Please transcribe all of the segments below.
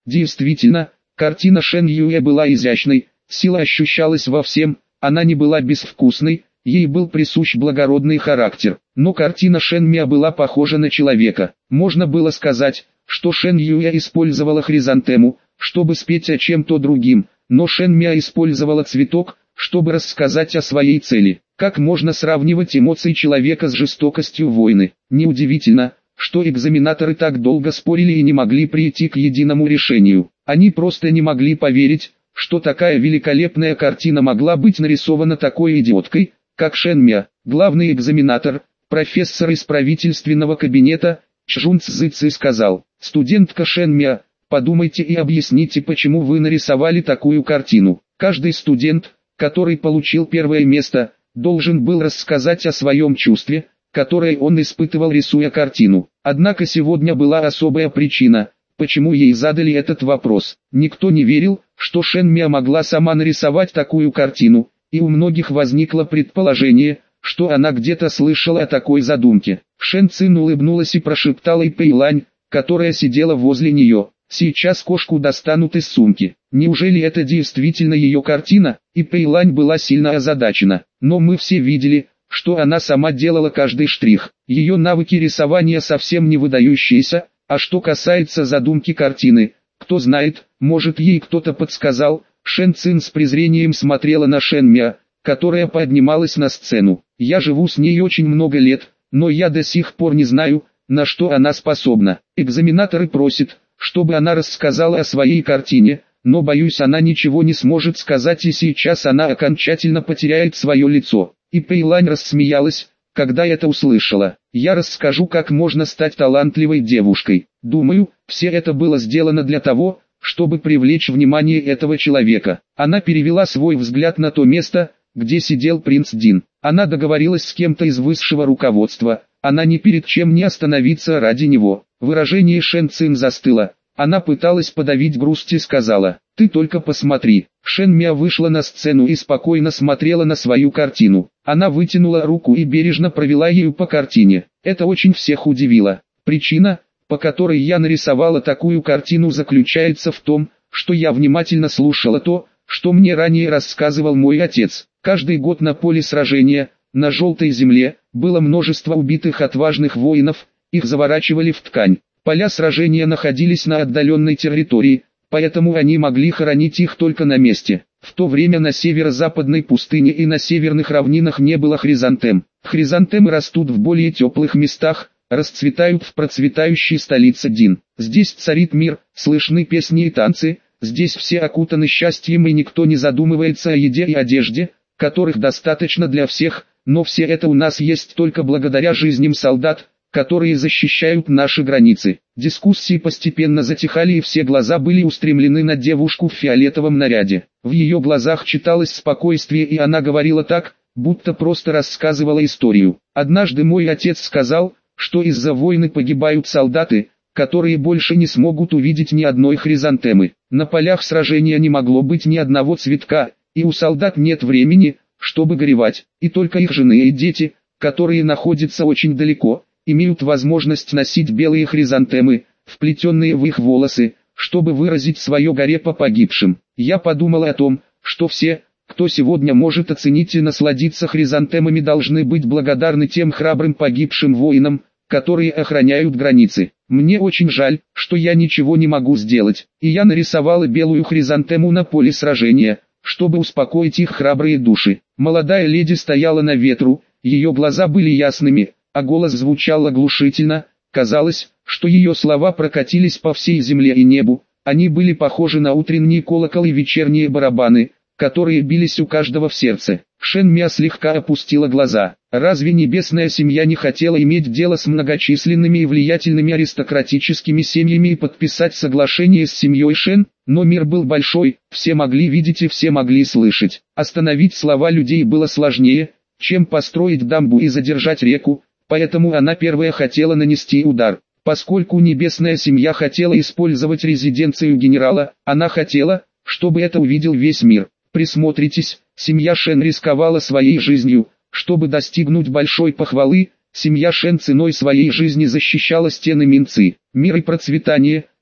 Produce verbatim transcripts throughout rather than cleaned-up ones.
Действительно, картина Шэн Юэ была изящной, сила ощущалась во всем, она не была безвкусной, ей был присущ благородный характер. Но картина Шэн Миа была похожа на человека. Можно было сказать, что Шэн Юэ использовала хризантему, чтобы спеть о чем-то другим, но Шэн Миа использовала цветок, чтобы рассказать о своей цели. Как можно сравнивать эмоции человека с жестокостью войны? Неудивительно, что экзаменаторы так долго спорили и не могли прийти к единому решению. Они просто не могли поверить, что такая великолепная картина могла быть нарисована такой идиоткой, как Шэн Миа. Главный экзаменатор, профессор из правительственного кабинета, Чжун Цзы Ци сказал: «Студентка Шэн Миа, подумайте и объясните, почему вы нарисовали такую картину». Каждый студент, который получил первое место, должен был рассказать о своем чувстве, которое он испытывал, рисуя картину. Однако сегодня была особая причина, почему ей задали этот вопрос. Никто не верил, что Шэн Миа могла сама нарисовать такую картину, и у многих возникло предположение, что она где-то слышала о такой задумке. Шэн Цин улыбнулась и прошептала и Пэйлань, которая сидела возле нее: «Сейчас кошку достанут из сумки». Неужели это действительно ее картина? И Пэйлань была сильно озадачена. Но мы все видели, что она сама делала каждый штрих. Ее навыки рисования совсем не выдающиеся, а что касается задумки картины, кто знает, может ей кто-то подсказал. Шэн Цин с презрением смотрела на Шэн Миа, которая поднималась на сцену. «Я живу с ней очень много лет, но я до сих пор не знаю, на что она способна. Экзаменаторы просят, чтобы она рассказала о своей картине, но боюсь, она ничего не сможет сказать, и сейчас она окончательно потеряет свое лицо». И Пэйлань рассмеялась, когда это услышала. «Я расскажу, как можно стать талантливой девушкой. Думаю, все это было сделано для того, чтобы привлечь внимание этого человека». Она перевела свой взгляд на то место, где сидел принц Дин. Она договорилась с кем-то из высшего руководства, она ни перед чем не остановится ради него. Выражение Шэн Цин застыло. Она пыталась подавить грусть и сказала: «Ты только посмотри». Шэн Миа вышла на сцену и спокойно смотрела на свою картину. Она вытянула руку и бережно провела ею по картине. Это очень всех удивило. Причина, по которой я нарисовала такую картину, заключается в том, что я внимательно слушала то, что мне ранее рассказывал мой отец. Каждый год на поле сражения, на желтой земле, было множество убитых отважных воинов, их заворачивали в ткань. Поля сражения находились на отдаленной территории, поэтому они могли хоронить их только на месте. В то время на северо-западной пустыне и на северных равнинах не было хризантем. Хризантемы растут в более теплых местах, расцветают в процветающей столице Дин. Здесь царит мир, слышны песни и танцы, здесь все окутаны счастьем и никто не задумывается о еде и одежде, которых достаточно для всех, но все это у нас есть только благодаря жизням солдат, которые защищают наши границы. Дискуссии постепенно затихали и все глаза были устремлены на девушку в фиолетовом наряде. В ее глазах читалось спокойствие, и она говорила так, будто просто рассказывала историю. «Однажды мой отец сказал, что из-за войны погибают солдаты, которые больше не смогут увидеть ни одной хризантемы. На полях сражения не могло быть ни одного цветка, и у солдат нет времени, чтобы горевать, и только их жены и дети, которые находятся очень далеко, имеют возможность носить белые хризантемы, вплетенные в их волосы, чтобы выразить свое горе по погибшим. Я подумал о том, что все, кто сегодня может оценить и насладиться хризантемами, должны быть благодарны тем храбрым погибшим воинам, которые охраняют границы. Мне очень жаль, что я ничего не могу сделать, и я нарисовала белую хризантему на поле сражения, чтобы успокоить их храбрые души». Молодая леди стояла на ветру, ее глаза были ясными, а голос звучал оглушительно. Казалось, что ее слова прокатились по всей земле и небу. Они были похожи на утренний колокол и вечерние барабаны, которые бились у каждого в сердце. Шэн Миа слегка опустила глаза. Разве небесная семья не хотела иметь дело с многочисленными и влиятельными аристократическими семьями и подписать соглашение с семьей Шэн? Но мир был большой, все могли видеть и все могли слышать. Остановить слова людей было сложнее, чем построить дамбу и задержать реку, поэтому она первая хотела нанести удар. Поскольку небесная семья хотела использовать резиденцию генерала, она хотела, чтобы это увидел весь мир. Присмотритесь, семья Шэн рисковала своей жизнью, чтобы достигнуть большой похвалы. Семья Шэн ценой своей жизни защищала стены Минцы. Мир и процветание,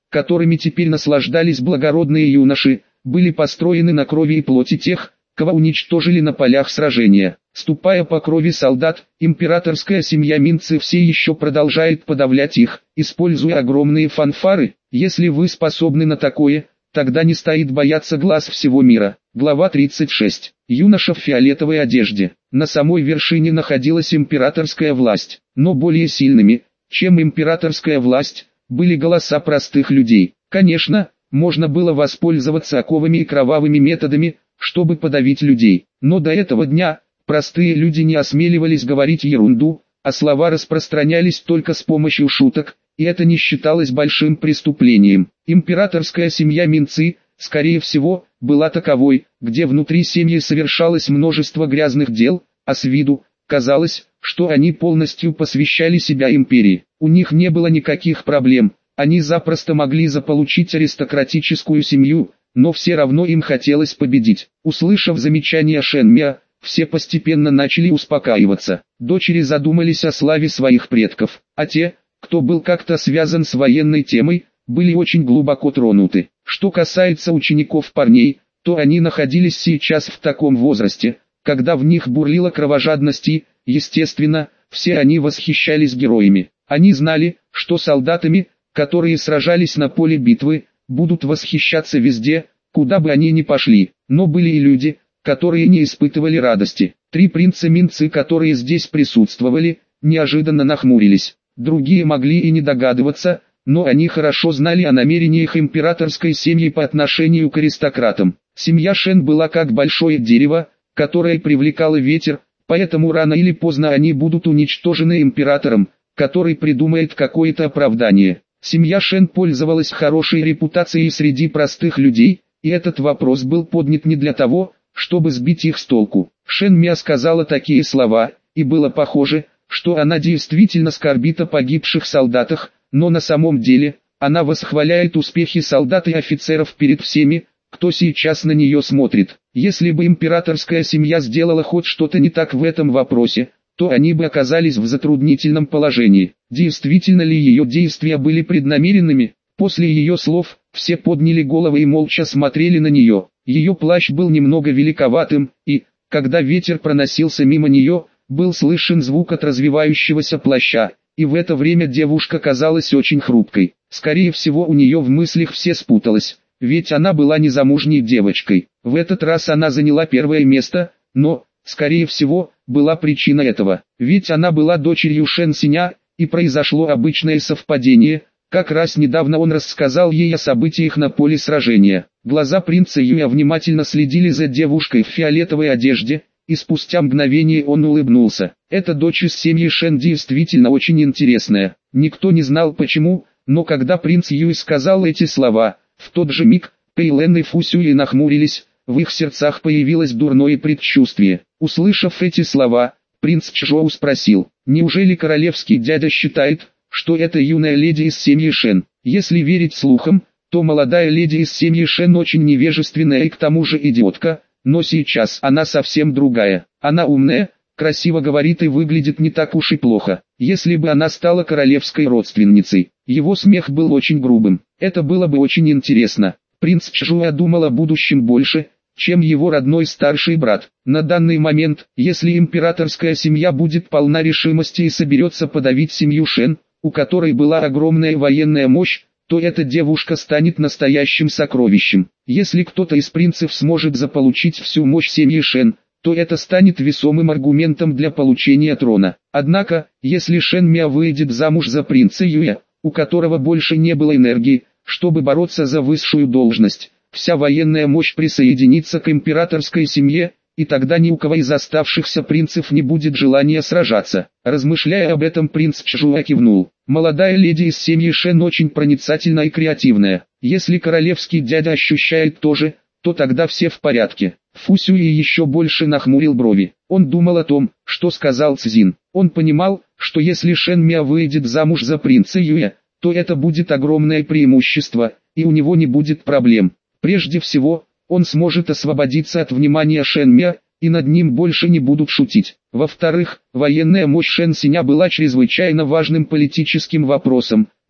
которыми теперь наслаждались благородные юноши, были построены на крови и плоти тех, кого уничтожили на полях сражения. Ступая по крови солдат, императорская семья Минцы все еще продолжает подавлять их, используя огромные фанфары. Если вы способны на такое, тогда не стоит бояться глаз всего мира. Глава тридцать шесть. Юноша в фиолетовой одежде. На самой вершине находилась императорская власть, но более сильными, чем императорская власть, были голоса простых людей. Конечно, можно было воспользоваться оковами и кровавыми методами, чтобы подавить людей, но до этого дня простые люди не осмеливались говорить ерунду, а слова распространялись только с помощью шуток, и это не считалось большим преступлением. Императорская семья Минцы, скорее всего, была таковой, где внутри семьи совершалось множество грязных дел, а с виду казалось, что они полностью посвящали себя империи. У них не было никаких проблем, они запросто могли заполучить аристократическую семью, но все равно им хотелось победить. Услышав замечание Шэнмя, все постепенно начали успокаиваться. Дочери задумались о славе своих предков, а те, кто был как-то связан с военной темой, были очень глубоко тронуты. Что касается учеников-парней, то они находились сейчас в таком возрасте, когда в них бурлила кровожадность и, естественно, все они восхищались героями. Они знали, что солдатами, которые сражались на поле битвы, будут восхищаться везде, куда бы они ни пошли, но были и люди, которые не испытывали радости. Три принца Минцы, которые здесь присутствовали, неожиданно нахмурились. Другие могли и не догадываться, но они хорошо знали о намерениях императорской семьи по отношению к аристократам. Семья Шэн была как большое дерево, которое привлекало ветер, поэтому рано или поздно они будут уничтожены императором, который придумает какое-то оправдание. Семья Шэн пользовалась хорошей репутацией среди простых людей, и этот вопрос был поднят не для того, чтобы сбить их с толку. Шэн Мя сказала такие слова, и было похоже, что она действительно скорбит о погибших солдатах, но на самом деле, она восхваляет успехи солдат и офицеров перед всеми, кто сейчас на нее смотрит. Если бы императорская семья сделала хоть что-то не так в этом вопросе, то они бы оказались в затруднительном положении. Действительно ли ее действия были преднамеренными? После ее слов, все подняли головы и молча смотрели на нее. Ее плащ был немного великоватым, и, когда ветер проносился мимо нее, был слышен звук от развивающегося плаща, и в это время девушка казалась очень хрупкой. Скорее всего, у нее в мыслях все спуталось, ведь она была незамужней девочкой. В этот раз она заняла первое место, но, скорее всего, была причина этого, ведь она была дочерью Шэн Синя, и произошло обычное совпадение. Как раз недавно он рассказал ей о событиях на поле сражения. Глаза принца Юя внимательно следили за девушкой в фиолетовой одежде, и спустя мгновение он улыбнулся. Эта дочь из семьи Шэн действительно очень интересная. Никто не знал почему, но когда принц Юй сказал эти слова, в тот же миг, Пэйлэн и Фу Сюй нахмурились, в их сердцах появилось дурное предчувствие. Услышав эти слова, принц Чжоу спросил, неужели королевский дядя считает, что это юная леди из семьи Шэн? Если верить слухам, то молодая леди из семьи Шэн очень невежественная и к тому же идиотка, но сейчас она совсем другая. Она умная, красиво говорит и выглядит не так уж и плохо. Если бы она стала королевской родственницей. Его смех был очень грубым. Это было бы очень интересно. Принц Чжуя думал о будущем больше, чем его родной старший брат. На данный момент, если императорская семья будет полна решимости и соберется подавить семью Шэн, у которой была огромная военная мощь, то эта девушка станет настоящим сокровищем. Если кто-то из принцев сможет заполучить всю мощь семьи Шэн, то это станет весомым аргументом для получения трона. Однако, если Шэн Мя выйдет замуж за принца Юя, у которого больше не было энергии, чтобы бороться за высшую должность, вся военная мощь присоединится к императорской семье, и тогда ни у кого из оставшихся принцев не будет желания сражаться. Размышляя об этом, принц Чжуа кивнул. Молодая леди из семьи Шэн очень проницательна и креативная. Если королевский дядя ощущает то же, то тогда все в порядке. Фу Сюй еще больше нахмурил брови. Он думал о том, что сказал Цзин. Он понимал, что если Шэн Мя выйдет замуж за принца Юя, то это будет огромное преимущество, и у него не будет проблем. Прежде всего, он сможет освободиться от внимания Шэн Мя, и над ним больше не будут шутить. Во-вторых, военная мощь Шэн Синя была чрезвычайно важным политическим вопросом,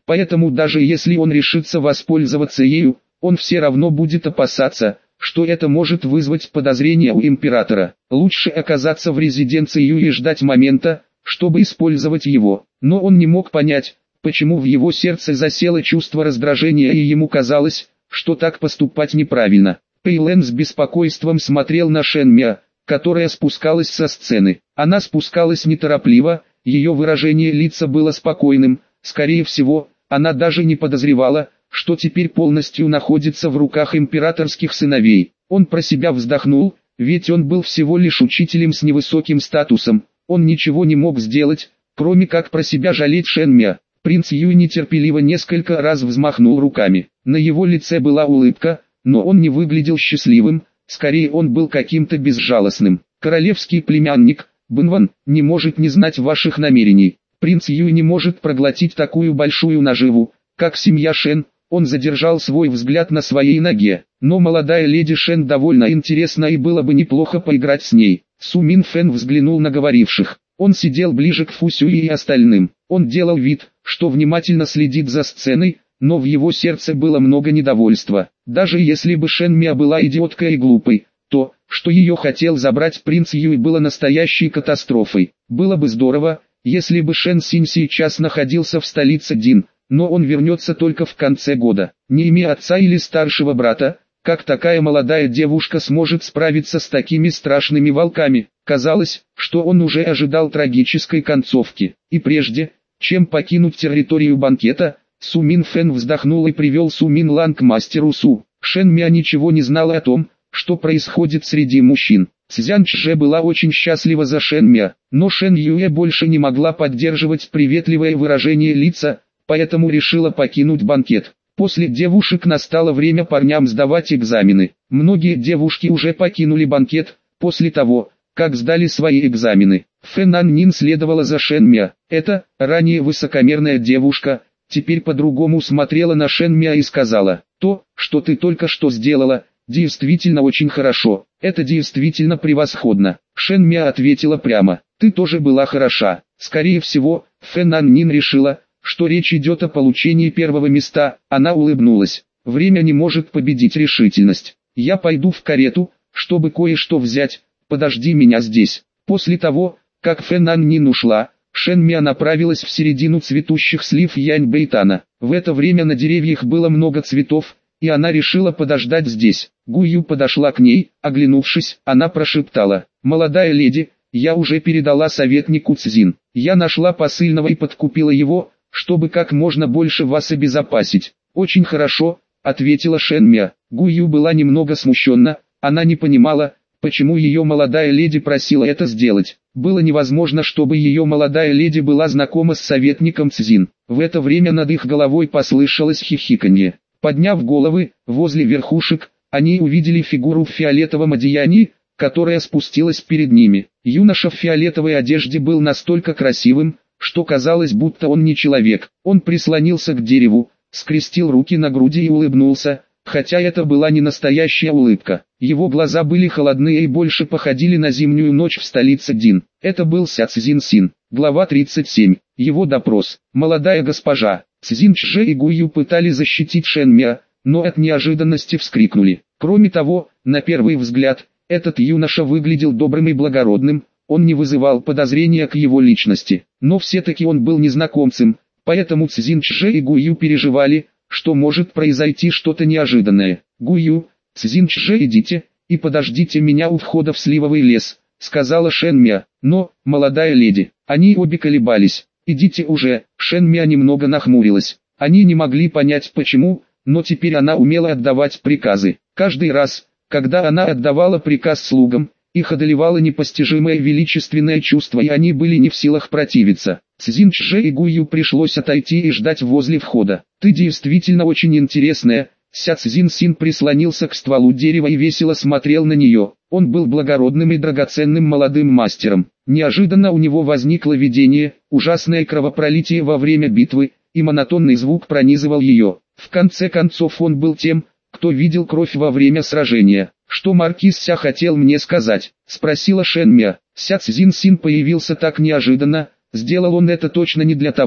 Поэтому даже если он решится воспользоваться ею, он все равно будет опасаться, что это может вызвать подозрения у императора. Лучше оказаться в резиденции Ю и ждать момента, чтобы использовать его. Но он не мог понять, почему в его сердце засело чувство раздражения, и ему казалось, что так поступать неправильно. Пэйлэн с беспокойством смотрел на Шэн Мя, которая спускалась со сцены. Она спускалась неторопливо, ее выражение лица было спокойным, скорее всего, она даже не подозревала, что теперь полностью находится в руках императорских сыновей. Он про себя вздохнул, ведь он был всего лишь учителем с невысоким статусом, он ничего не мог сделать, кроме как про себя жалеть Шэн Мя. Принц Юй нетерпеливо несколько раз взмахнул руками. На его лице была улыбка, но он не выглядел счастливым, скорее он был каким-то безжалостным. Королевский племянник, Бэнван, не может не знать ваших намерений. Принц Юй не может проглотить такую большую наживу, как семья Шэн. Он задержал свой взгляд на своей ноге. Но молодая леди Шэн довольно интересна, и было бы неплохо поиграть с ней. Су Мин Фэн взглянул на говоривших. Он сидел ближе к Фу Сюи и остальным. Он делал вид, что внимательно следит за сценой, но в его сердце было много недовольства. Даже если бы Шэн Мя была идиоткой и глупой, то, что ее хотел забрать принц Юй, было настоящей катастрофой. Было бы здорово, если бы Шэн Синь сейчас находился в столице Дин, но он вернется только в конце года. Не имея отца или старшего брата, как такая молодая девушка сможет справиться с такими страшными волками? Казалось, что он уже ожидал трагической концовки. И прежде, чем покинуть территорию банкета, Су Мин Фэн вздохнул и привел Су Мин Лан к мастеру Су. Шэн Мя ничего не знала о том, что происходит среди мужчин. Цзян Чжэ была очень счастлива за Шэн Мя, но Шэн Юэ больше не могла поддерживать приветливое выражение лица, поэтому решила покинуть банкет. После девушек настало время парням сдавать экзамены. Многие девушки уже покинули банкет, после того, как сдали свои экзамены. Фэн Ан Нин следовала за Шэн Мя. Эта, ранее высокомерная девушка, теперь по-другому смотрела на Шэн Мя и сказала: «То, что ты только что сделала, действительно очень хорошо, это действительно превосходно». Шэн Мя ответила прямо: «Ты тоже была хороша». Скорее всего, Фэн Ан Нин решила, что речь идет о получении первого места. Она улыбнулась. «Время не может победить решительность. Я пойду в карету, чтобы кое-что взять, подожди меня здесь». После того, как Фэн Ан Нин ушла, Шэн Мя направилась в середину цветущих слив Янь Бэйтана. В это время на деревьях было много цветов, и она решила подождать здесь. Гу Ю подошла к ней, оглянувшись, она прошептала: «Молодая леди, я уже передала советнику Цзин. Я нашла посыльного и подкупила его, чтобы как можно больше вас обезопасить». «Очень хорошо», — ответила Шэн Мя. Гу Ю была немного смущена, она не понимала, почему ее молодая леди просила это сделать. Было невозможно, чтобы ее молодая леди была знакома с советником Цзин. В это время над их головой послышалось хихиканье. Подняв головы, возле верхушек, они увидели фигуру в фиолетовом одеянии, которая спустилась перед ними. Юноша в фиолетовой одежде был настолько красивым, что казалось, будто он не человек. Он прислонился к дереву, скрестил руки на груди и улыбнулся, хотя это была не настоящая улыбка. Его глаза были холодные и больше походили на зимнюю ночь в столице Дин. Это был Ся Цзин Син. Глава тридцать семь. Его допрос. Молодая госпожа. Цзин Чжэ и Гу Ю пытались защитить Шэн Мя, но от неожиданности вскрикнули. Кроме того, на первый взгляд, этот юноша выглядел добрым и благородным, он не вызывал подозрения к его личности. Но все-таки он был незнакомцем, поэтому Цзин Чжэ и Гу Ю переживали, что может произойти что-то неожиданное. «Гу Ю, Цзин Чжэ, идите, и подождите меня у входа в сливовый лес», — сказала Шэн Мя. «Но, молодая леди». Они обе колебались. «Идите уже», — Шэн Мя немного нахмурилась. Они не могли понять почему, но теперь она умела отдавать приказы. Каждый раз, когда она отдавала приказ слугам, их одолевало непостижимое величественное чувство, и они были не в силах противиться. Цзин Чжэ и Гу Ю пришлось отойти и ждать возле входа. «Ты действительно очень интересная». Ся Цзин Син прислонился к стволу дерева и весело смотрел на нее. Он был благородным и драгоценным молодым мастером. Неожиданно у него возникло видение, ужасное кровопролитие во время битвы, и монотонный звук пронизывал ее. В конце концов он был тем, кто видел кровь во время сражения. «Что маркиз Ся хотел мне сказать?» — спросила Шэн Мя. Ся Цзин Син появился так неожиданно, сделал он это точно не для того,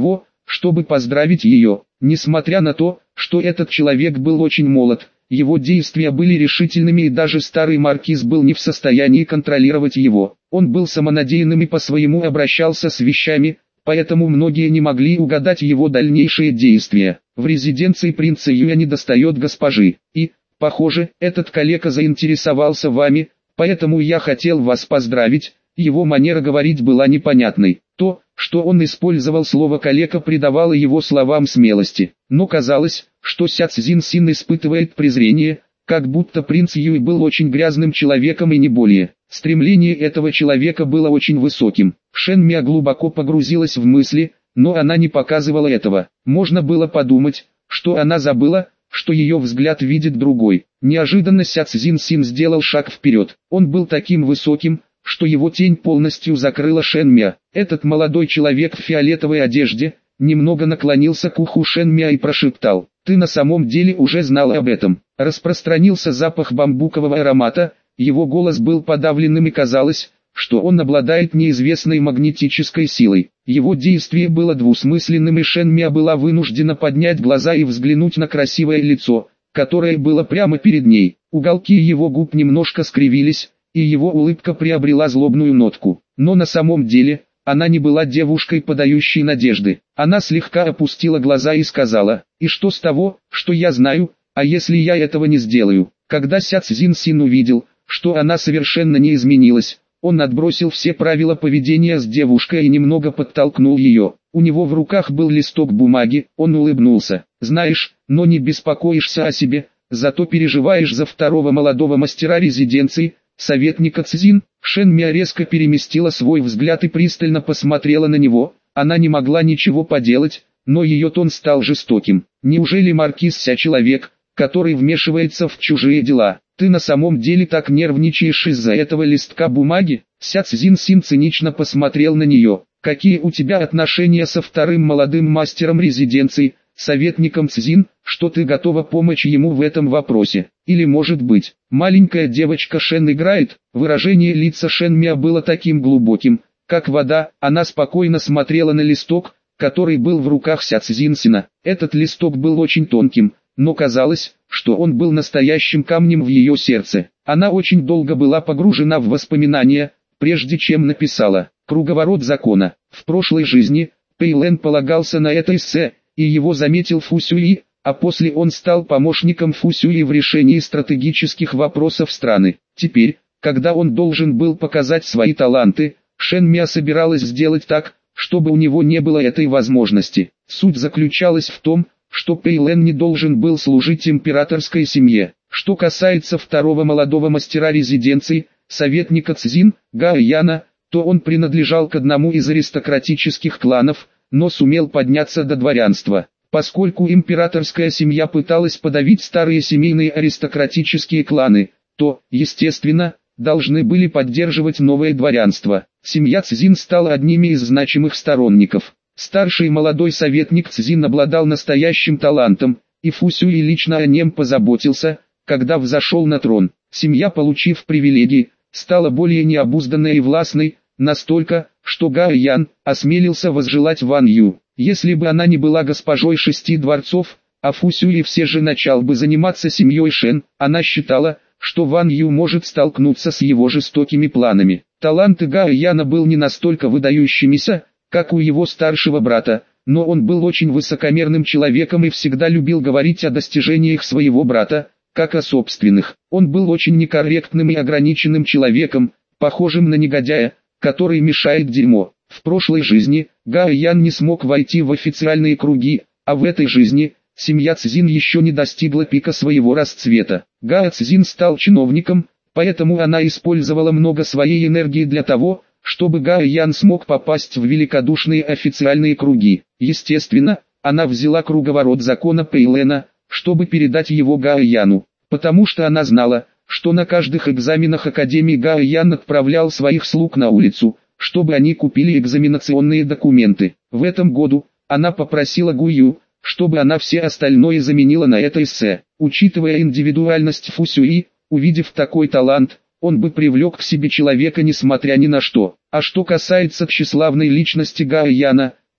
чтобы поздравить ее. Несмотря на то, что этот человек был очень молод, его действия были решительными и даже старый маркиз был не в состоянии контролировать его. Он был самонадеянным и по-своему обращался с вещами, поэтому многие не могли угадать его дальнейшие действия. В резиденции принца Юя недостает госпожи, и, похоже, этот калека заинтересовался вами, поэтому я хотел вас поздравить. Его манера говорить была непонятной. То, что он использовал слово «калека», придавало его словам смелости. Но казалось, что Ся Цзиньсин испытывает презрение, как будто принц Юй был очень грязным человеком и не более. Стремление этого человека было очень высоким. Шэн Миа глубоко погрузилась в мысли, но она не показывала этого. Можно было подумать, что она забыла, что ее взгляд видит другой. Неожиданно Ся Цзиньсин сделал шаг вперед. Он был таким высоким, что его тень полностью закрыла Шэн Миа. Этот молодой человек в фиолетовой одежде немного наклонился к уху Шэн Миа и прошептал: «Ты на самом деле уже знала об этом». Распространился запах бамбукового аромата, его голос был подавленным и казалось, что он обладает неизвестной магнетической силой. Его действие было двусмысленным и Шэн Миа была вынуждена поднять глаза и взглянуть на красивое лицо, которое было прямо перед ней. Уголки его губ немножко скривились, и его улыбка приобрела злобную нотку. Но на самом деле, она не была девушкой, подающей надежды. Она слегка опустила глаза и сказала: «И что с того, что я знаю, а если я этого не сделаю?» Когда Ся Цзиньсин увидел, что она совершенно не изменилась, он отбросил все правила поведения с девушкой и немного подтолкнул ее. У него в руках был листок бумаги, он улыбнулся. «Знаешь, но не беспокоишься о себе, зато переживаешь за второго молодого мастера резиденции, советника Цзин». Шэн Миа резко переместила свой взгляд и пристально посмотрела на него. Она не могла ничего поделать, но ее тон стал жестоким. «Неужели маркиз Ся человек, который вмешивается в чужие дела? Ты на самом деле так нервничаешь из-за этого листка бумаги?» Ся Цзиньсин цинично посмотрел на нее. «Какие у тебя отношения со вторым молодым мастером резиденции, советником Цзин, что ты готова помочь ему в этом вопросе? Или, может быть, маленькая девочка Шэн играет?» Выражение лица Шэн Миа было таким глубоким, как вода. Она спокойно смотрела на листок, который был в руках Ся Цзиньсина. Этот листок был очень тонким, но казалось, что он был настоящим камнем в ее сердце. Она очень долго была погружена в воспоминания, прежде чем написала: «Круговорот закона». В прошлой жизни Пэй Лэн полагался на это эссе, и его заметил Фу Сюи, а после он стал помощником Фу Сюи в решении стратегических вопросов страны. Теперь, когда он должен был показать свои таланты, Шэн Миа собиралась сделать так, чтобы у него не было этой возможности. Суть заключалась в том, что Пэй Лэн не должен был служить императорской семье. Что касается второго молодого мастера резиденции, советника Цзин, Гао Яна, то он принадлежал к одному из аристократических кланов, но сумел подняться до дворянства. Поскольку императорская семья пыталась подавить старые семейные аристократические кланы, то, естественно, должны были поддерживать новое дворянство. Семья Цзин стала одними из значимых сторонников. Старший молодой советник Цзин обладал настоящим талантом, и Фу Сюи лично о нем позаботился, когда взошел на трон. Семья, получив привилегии, стала более необузданной и властной, настолько, что Гао Ян осмелился возжелать Ван Ю. Если бы она не была госпожой шести дворцов, а Фу Сюи все же начал бы заниматься семьей Шэн, она считала, что Ван Ю может столкнуться с его жестокими планами. Таланты Гао Яна был не настолько выдающимися, как у его старшего брата, но он был очень высокомерным человеком и всегда любил говорить о достижениях своего брата, как о собственных. Он был очень некорректным и ограниченным человеком, похожим на негодяя, который мешает дерьмо. В прошлой жизни Гао Ян не смог войти в официальные круги, а в этой жизни семья Цзин еще не достигла пика своего расцвета. Гао Цзин стал чиновником, поэтому она использовала много своей энергии для того, чтобы Гао Ян смог попасть в великодушные официальные круги. Естественно, она взяла круговорот закона Пэй Лэна, чтобы передать его Гао Яну, потому что она знала, что на каждых экзаменах Академии Гао Ян отправлял своих слуг на улицу, чтобы они купили экзаменационные документы. В этом году она попросила Гу Ю, чтобы она все остальное заменила на это эссе. Учитывая индивидуальность Фу Сюи, увидев такой талант, он бы привлек к себе человека несмотря ни на что. А что касается тщеславной личности Гао Яна,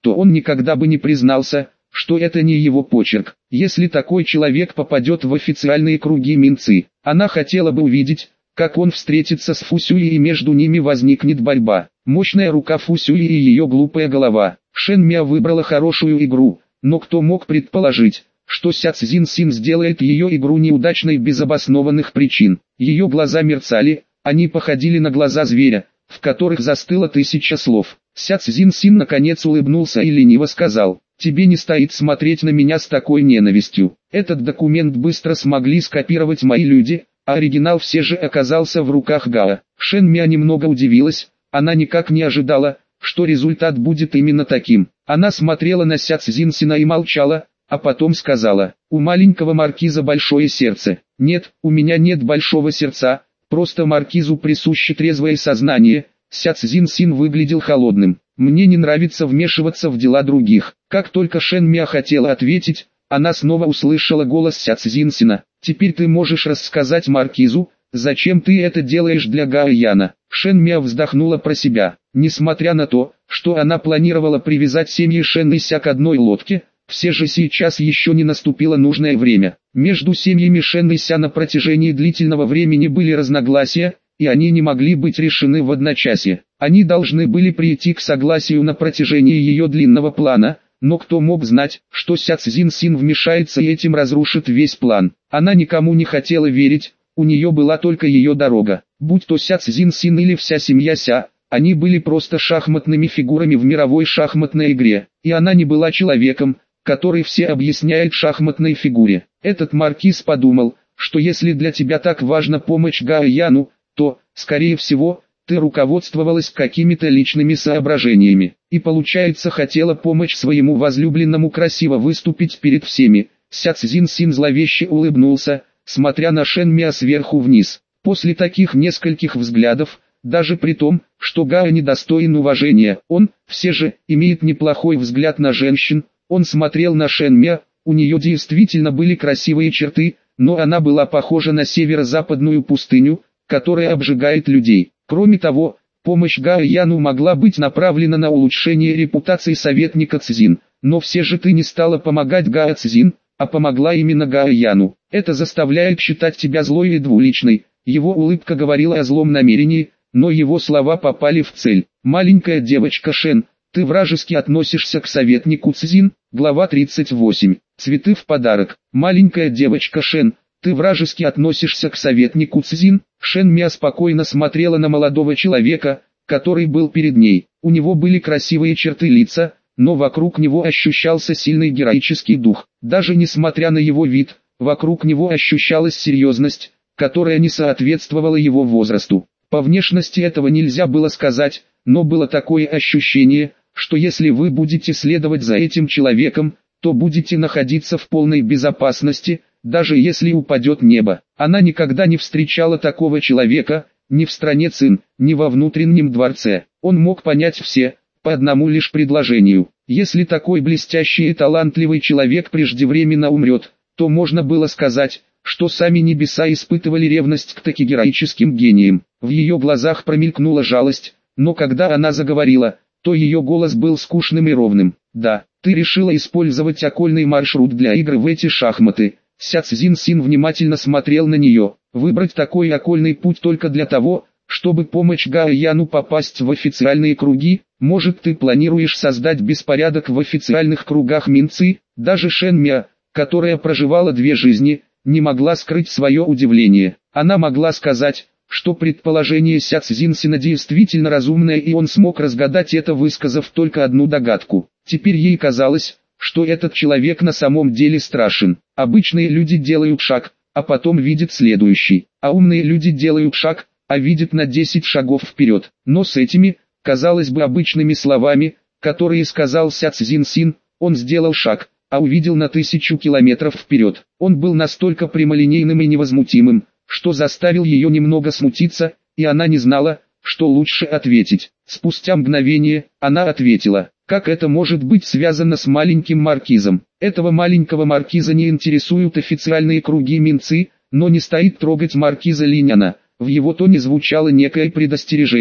то он никогда бы не признался, что это не его почерк. Если такой человек попадет в официальные круги Минцы, она хотела бы увидеть, как он встретится с Фусюи и между ними возникнет борьба. Мощная рука Фусюи и ее глупая голова. Шэн Миа выбрала хорошую игру, но кто мог предположить, что Ся Цзин Син сделает ее игру неудачной без обоснованных причин. Ее глаза мерцали, они походили на глаза зверя, в которых застыло тысяча слов. Ся Цзин Син наконец улыбнулся и лениво сказал: «Тебе не стоит смотреть на меня с такой ненавистью. Этот документ быстро смогли скопировать мои люди, а оригинал все же оказался в руках Гао». Шэн Миа немного удивилась, она никак не ожидала, что результат будет именно таким. Она смотрела на Ся Цзин Сина и молчала, а потом сказала: «У маленького маркиза большое сердце». «Нет, у меня нет большого сердца, просто маркизу присуще трезвое сознание». Ся Цзин Син выглядел холодным. «Мне не нравится вмешиваться в дела других». Как только Шэн Миа хотела ответить, она снова услышала голос Ся Цзин Сина: «Теперь ты можешь рассказать маркизу, зачем ты это делаешь для Гао Яна». Шэн Миа вздохнула про себя. Несмотря на то, что она планировала привязать семьи Шэн и Ся к одной лодке, все же сейчас еще не наступило нужное время. Между семьями Шэн и Ся на протяжении длительного времени были разногласия, и они не могли быть решены в одночасье. Они должны были прийти к согласию на протяжении ее длинного плана, но кто мог знать, что Ся Цзин Син вмешается и этим разрушит весь план. Она никому не хотела верить, у нее была только ее дорога. Будь то Ся Цзин Син или вся семья Ся, они были просто шахматными фигурами в мировой шахматной игре, и она не была человеком, который все объясняет шахматной фигуре. Этот маркиз подумал, что если для тебя так важна помощь Гао Яну, то, скорее всего, ты руководствовалась какими-то личными соображениями, и получается хотела помочь своему возлюбленному красиво выступить перед всеми. Ся Цзин Син зловеще улыбнулся, смотря на Шэн Миа сверху вниз. После таких нескольких взглядов, даже при том, что Гао недостоин уважения, он, все же, имеет неплохой взгляд на женщин. Он смотрел на Шэн Миа, у нее действительно были красивые черты, но она была похожа на северо-западную пустыню, которая обжигает людей. Кроме того, помощь Гао Яну могла быть направлена на улучшение репутации советника Цзин, но все же ты не стала помогать Гао Цзин, а помогла именно Гао Яну. Это заставляет считать тебя злой и двуличной. Его улыбка говорила о злом намерении, но его слова попали в цель. Маленькая девочка Шэн, ты вражески относишься к советнику Цзин. Глава тридцать восемь. Цветы в подарок. Маленькая девочка Шэн, ты вражески относишься к советнику Цзин. Шэн Миа спокойно смотрела на молодого человека, который был перед ней. У него были красивые черты лица, но вокруг него ощущался сильный героический дух. Даже несмотря на его вид, вокруг него ощущалась серьезность, которая не соответствовала его возрасту. По внешности этого нельзя было сказать, но было такое ощущение, что если вы будете следовать за этим человеком, то будете находиться в полной безопасности, даже если упадет небо. Она никогда не встречала такого человека, ни в стране Цин, ни во внутреннем дворце. Он мог понять все, по одному лишь предложению. Если такой блестящий и талантливый человек преждевременно умрет, то можно было сказать, что сами небеса испытывали ревность к таки героическим гениям. В ее глазах промелькнула жалость, но когда она заговорила, то ее голос был скучным и ровным. «Да, ты решила использовать окольный маршрут для игры в эти шахматы». Ся Цзин Син внимательно смотрел на нее. «Выбрать такой окольный путь только для того, чтобы помочь Гао Яну попасть в официальные круги? Может, ты планируешь создать беспорядок в официальных кругах Минцы?» Даже Шэн Миа, которая проживала две жизни, не могла скрыть свое удивление. Она могла сказать, что предположение Ся Цзин Сина действительно разумное, и он смог разгадать это, высказав только одну догадку. Теперь ей казалось, что этот человек на самом деле страшен. Обычные люди делают шаг, а потом видят следующий. А умные люди делают шаг, а видят на десять шагов вперед. Но с этими, казалось бы, обычными словами, которые сказал Ся Цзин Син, он сделал шаг, а увидел на тысячу километров вперед. Он был настолько прямолинейным и невозмутимым, что заставил ее немного смутиться, и она не знала, что лучше ответить. Спустя мгновение, она ответила: «Как это может быть связано с маленьким маркизом? Этого маленького маркиза не интересуют официальные круги Минцы, но не стоит трогать маркиза Линяна». В его тоне звучало некое предостережение.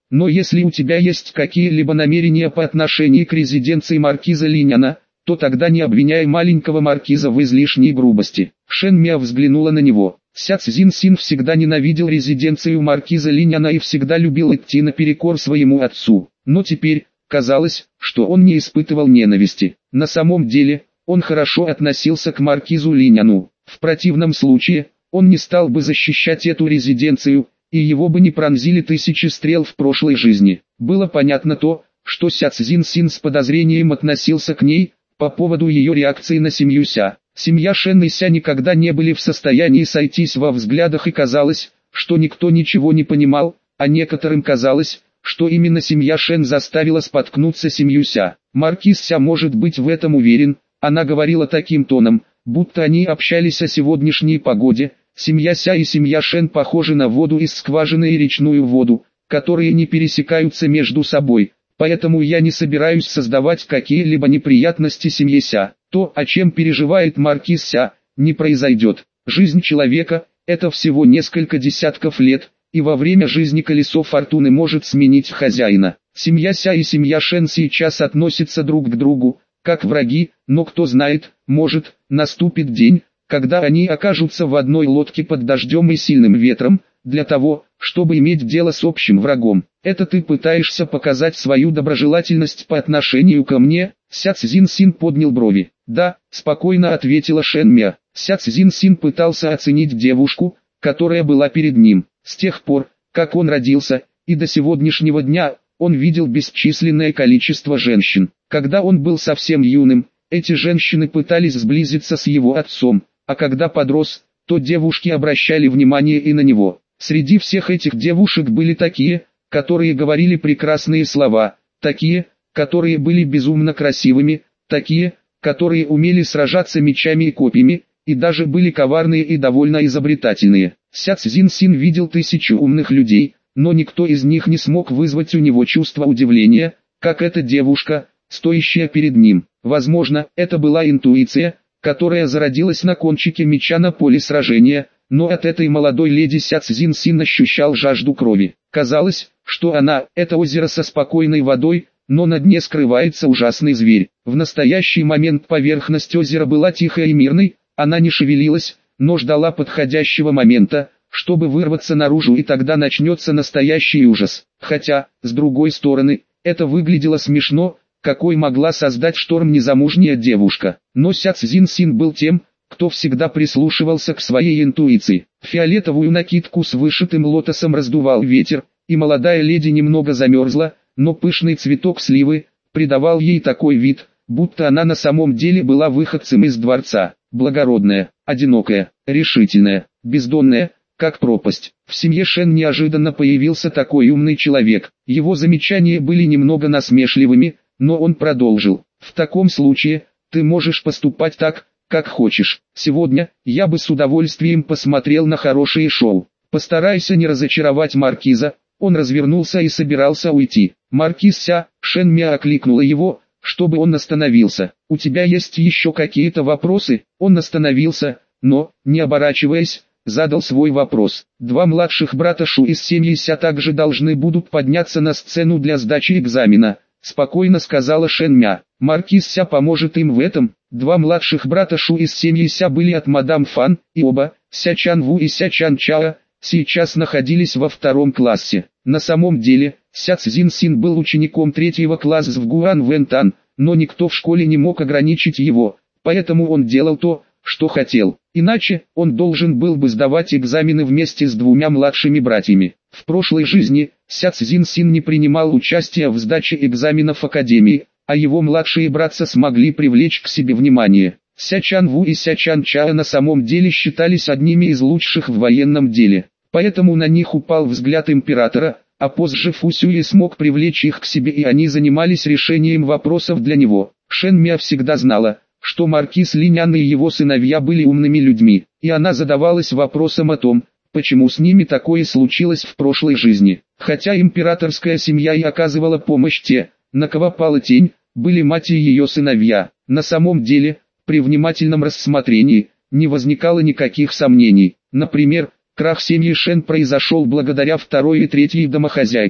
Но если у тебя есть какие-либо намерения по отношению к резиденции маркиза Линяна, то тогда не обвиняй маленького маркиза в излишней грубости. Шен Миа взглянула на него. Ся Цзиньсин всегда ненавидел резиденцию маркиза Линяна и всегда любил идти наперекор своему отцу. Но теперь, казалось, что он не испытывал ненависти. На самом деле, он хорошо относился к маркизу Линяну. В противном случае, он не стал бы защищать эту резиденцию, и его бы не пронзили тысячи стрел в прошлой жизни. Было понятно то, что Ся Цзиньсин с подозрением относился к ней, по поводу ее реакции на семью Ся. Семья Шен и Ся никогда не были в состоянии сойтись во взглядах и казалось, что никто ничего не понимал, а некоторым казалось, что именно семья Шен заставила споткнуться семью Ся. Маркиз Ся может быть в этом уверен, она говорила таким тоном, будто они общались о сегодняшней погоде. Семья Ся и семья Шен похожи на воду из скважины и речную воду, которые не пересекаются между собой. Поэтому я не собираюсь создавать какие-либо неприятности семье Ся. То, о чем переживает маркиз Ся, не произойдет. Жизнь человека – это всего несколько десятков лет, и во время жизни колесо фортуны может сменить хозяина. Семья Ся и семья Шен сейчас относятся друг к другу, как враги, но кто знает, может, наступит день, когда они окажутся в одной лодке под дождем и сильным ветром, для того, чтобы иметь дело с общим врагом. Это ты пытаешься показать свою доброжелательность по отношению ко мне? Ся Цзиньсин поднял брови. Да, спокойно ответила Шен Миа. Ся Цзиньсин пытался оценить девушку, которая была перед ним. С тех пор, как он родился, и до сегодняшнего дня, он видел бесчисленное количество женщин. Когда он был совсем юным, эти женщины пытались сблизиться с его отцом, а когда подрос, то девушки обращали внимание и на него. Среди всех этих девушек были такие, которые говорили прекрасные слова, такие, которые были безумно красивыми, такие, которые умели сражаться мечами и копьями, и даже были коварные и довольно изобретательные. Ся Цзиньсин видел тысячу умных людей, но никто из них не смог вызвать у него чувство удивления, как эта девушка, стоящая перед ним. Возможно, это была интуиция, которая зародилась на кончике меча на поле сражения, но от этой молодой леди Ся Цзиньсин ощущал жажду крови. Казалось, что она – это озеро со спокойной водой, но на дне скрывается ужасный зверь. В настоящий момент поверхность озера была тихой и мирной, она не шевелилась, но ждала подходящего момента, чтобы вырваться наружу, и тогда начнется настоящий ужас. Хотя, с другой стороны, это выглядело смешно, какой могла создать шторм незамужняя девушка. Но Ся Цзиньсин был тем, кто всегда прислушивался к своей интуиции. Фиолетовую накидку с вышитым лотосом раздувал ветер, и молодая леди немного замерзла, но пышный цветок сливы придавал ей такой вид, будто она на самом деле была выходцем из дворца. Благородная, одинокая, решительная, бездонная, как пропасть. В семье Шен неожиданно появился такой умный человек. Его замечания были немного насмешливыми, но он продолжил. В таком случае, ты можешь поступать так, как хочешь. Сегодня, я бы с удовольствием посмотрел на хорошее шоу. Постарайся не разочаровать маркиза. Он развернулся и собирался уйти. Маркиз Ся, Шен Миа окликнула его, чтобы он остановился. У тебя есть еще какие-то вопросы? Он остановился, но, не оборачиваясь, задал свой вопрос. Два младших брата Шу из семьи Ся также должны будут подняться на сцену для сдачи экзамена, спокойно сказала Шен Миа. Маркиз Ся поможет им в этом. Два младших брата Шу из семьи Ся были от мадам Фан, и оба, Ся Чан Ву и Ся Чан Чао, сейчас находились во втором классе. На самом деле, Ся Цзиньсин был учеником третьего класса в Гуан Вэнтан, но никто в школе не мог ограничить его, поэтому он делал то, что хотел. Иначе, он должен был бы сдавать экзамены вместе с двумя младшими братьями. В прошлой жизни, Ся Цзиньсин не принимал участия в сдаче экзаменов Академии, а его младшие братья смогли привлечь к себе внимание. Ся Чан Ву и Ся Чан Чао на самом деле считались одними из лучших в военном деле. Поэтому на них упал взгляд императора, а позже Фу Сюи смог привлечь их к себе, и они занимались решением вопросов для него. Шен Миа всегда знала, что маркиз Линян и его сыновья были умными людьми, и она задавалась вопросом о том, почему с ними такое случилось в прошлой жизни. Хотя императорская семья и оказывала помощь, те, на кого пала тень, были мать и ее сыновья. На самом деле, при внимательном рассмотрении, не возникало никаких сомнений. Например, крах семьи Шен произошел благодаря второй и третьей домохозяйкам.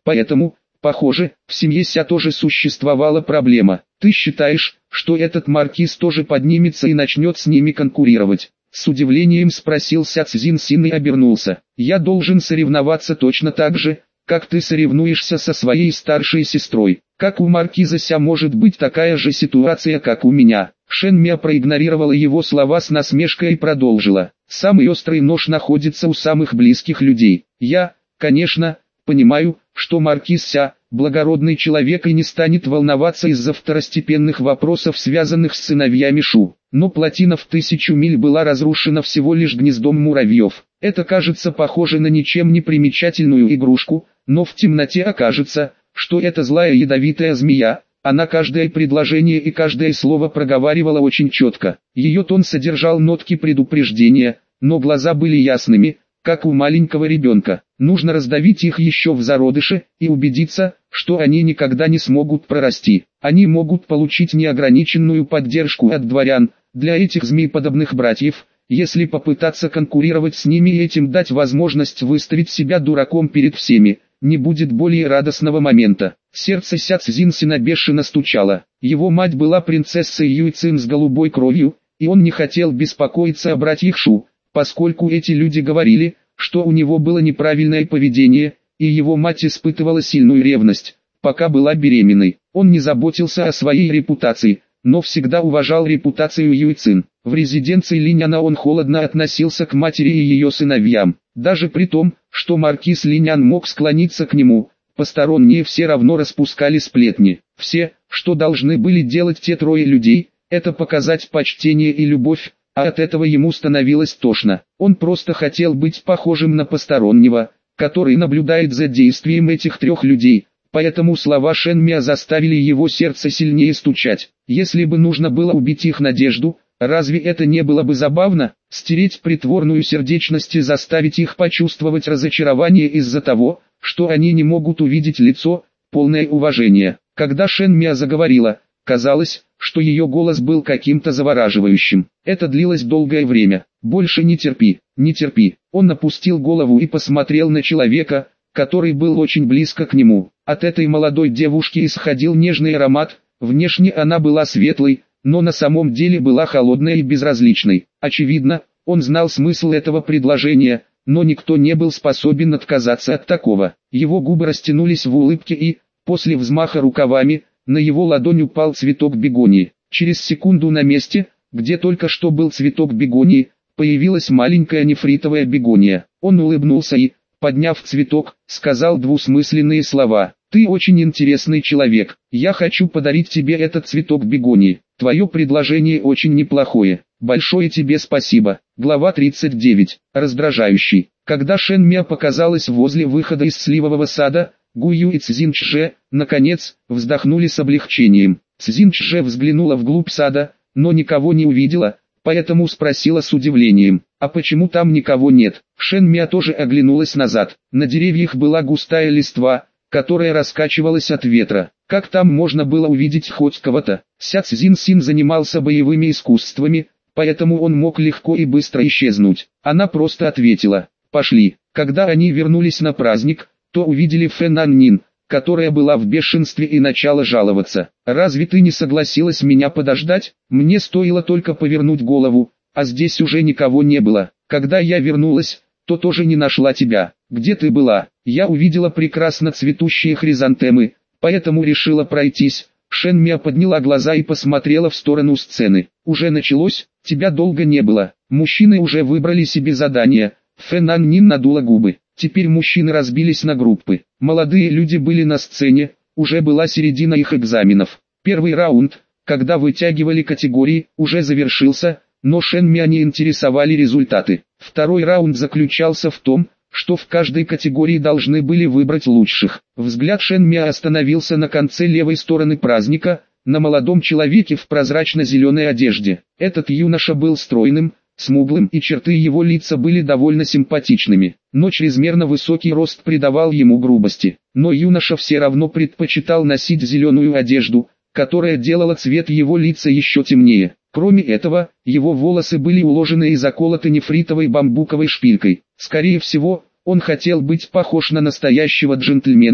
Поэтому, похоже, в семье Ся тоже существовала проблема. Ты считаешь, что этот маркиз тоже поднимется и начнет с ними конкурировать? С удивлением спросил Ся Цзиньсин и обернулся. Я должен соревноваться точно так же, как ты соревнуешься со своей старшей сестрой. Как у маркиза Ся может быть такая же ситуация, как у меня? Шэн Мя проигнорировала его слова с насмешкой и продолжила. Самый острый нож находится у самых близких людей. Я, конечно, понимаю, что маркиз Ся – благородный человек и не станет волноваться из-за второстепенных вопросов, связанных с сыновьями Шу. Но плотина в тысячу миль была разрушена всего лишь гнездом муравьев. Это кажется похоже на ничем не примечательную игрушку, но в темноте окажется, что это злая ядовитая змея. Она каждое предложение и каждое слово проговаривала очень четко. Ее тон содержал нотки предупреждения, но глаза были ясными, как у маленького ребенка. Нужно раздавить их еще в зародыше и убедиться, что они никогда не смогут прорасти. Они могут получить неограниченную поддержку от дворян. Для этих змееподобных братьев, если попытаться конкурировать с ними и этим дать возможность выставить себя дураком перед всеми, не будет более радостного момента. Сердце Ся Цзиньсина бешено стучало. Его мать была принцессой Юйцин с голубой кровью, и он не хотел беспокоиться о братьях Шу, поскольку эти люди говорили, что у него было неправильное поведение, и его мать испытывала сильную ревность, пока была беременной. Он не заботился о своей репутации, но всегда уважал репутацию Юйцин. В резиденции Линяна он холодно относился к матери и ее сыновьям. Даже при том, что маркиз Линян мог склониться к нему, посторонние все равно распускали сплетни. Все, что должны были делать те трое людей, это показать почтение и любовь, а от этого ему становилось тошно. Он просто хотел быть похожим на постороннего, который наблюдает за действием этих трех людей. Поэтому слова Шэн Мя заставили его сердце сильнее стучать. Если бы нужно было убить их надежду, разве это не было бы забавно? Стереть притворную сердечность и заставить их почувствовать разочарование из-за того, что они не могут увидеть лицо, полное уважения. Когда Шэн Мя заговорила, казалось, что ее голос был каким-то завораживающим. Это длилось долгое время. «Больше не терпи, не терпи». Он опустил голову и посмотрел на человека, который был очень близко к нему. От этой молодой девушки исходил нежный аромат, внешне она была светлой, но на самом деле была холодной и безразличной. Очевидно, он знал смысл этого предложения, но никто не был способен отказаться от такого. Его губы растянулись в улыбке и, после взмаха рукавами, на его ладонь упал цветок бегонии. Через секунду на месте, где только что был цветок бегонии, появилась маленькая нефритовая бегония. Он улыбнулся и, подняв цветок, сказал двусмысленные слова. «Ты очень интересный человек. Я хочу подарить тебе этот цветок бегонии. Твое предложение очень неплохое. Большое тебе спасибо». Глава тридцать девять. Раздражающий. Когда Шэн Мя показалась возле выхода из сливового сада, Гу Ю и Цзин Чже, наконец, вздохнули с облегчением. Цзин Чже взглянула вглубь сада, но никого не увидела, поэтому спросила с удивлением, а почему там никого нет? Шэн Мя тоже оглянулась назад. На деревьях была густая листва, которая раскачивалась от ветра. Как там можно было увидеть хоть кого-то? Ся Цзиньсин занимался боевыми искусствами, поэтому он мог легко и быстро исчезнуть. Она просто ответила, пошли. Когда они вернулись на праздник, то увидели Фэн Аннин, которая была в бешенстве и начала жаловаться. «Разве ты не согласилась меня подождать? Мне стоило только повернуть голову, а здесь уже никого не было. Когда я вернулась, то тоже не нашла тебя. Где ты была? Я увидела прекрасно цветущие хризантемы, поэтому решила пройтись». Шэн Мя подняла глаза и посмотрела в сторону сцены. «Уже началось? Тебя долго не было. Мужчины уже выбрали себе задание». Фэн Аннин надула губы. Теперь мужчины разбились на группы. Молодые люди были на сцене, уже была середина их экзаменов. Первый раунд, когда вытягивали категории, уже завершился, но Шэн Мя не интересовали результаты. Второй раунд заключался в том, что в каждой категории должны были выбрать лучших. Взгляд Шэн Мя остановился на конце левой стороны праздника, на молодом человеке в прозрачно-зеленой одежде. Этот юноша был стройным, смуглым, и черты его лица были довольно симпатичными, но чрезмерно высокий рост придавал ему грубости. Но юноша все равно предпочитал носить зеленую одежду, которая делала цвет его лица еще темнее. Кроме этого, его волосы были уложены и заколоты нефритовой бамбуковой шпилькой. Скорее всего, он хотел быть похож на настоящего джентльмена,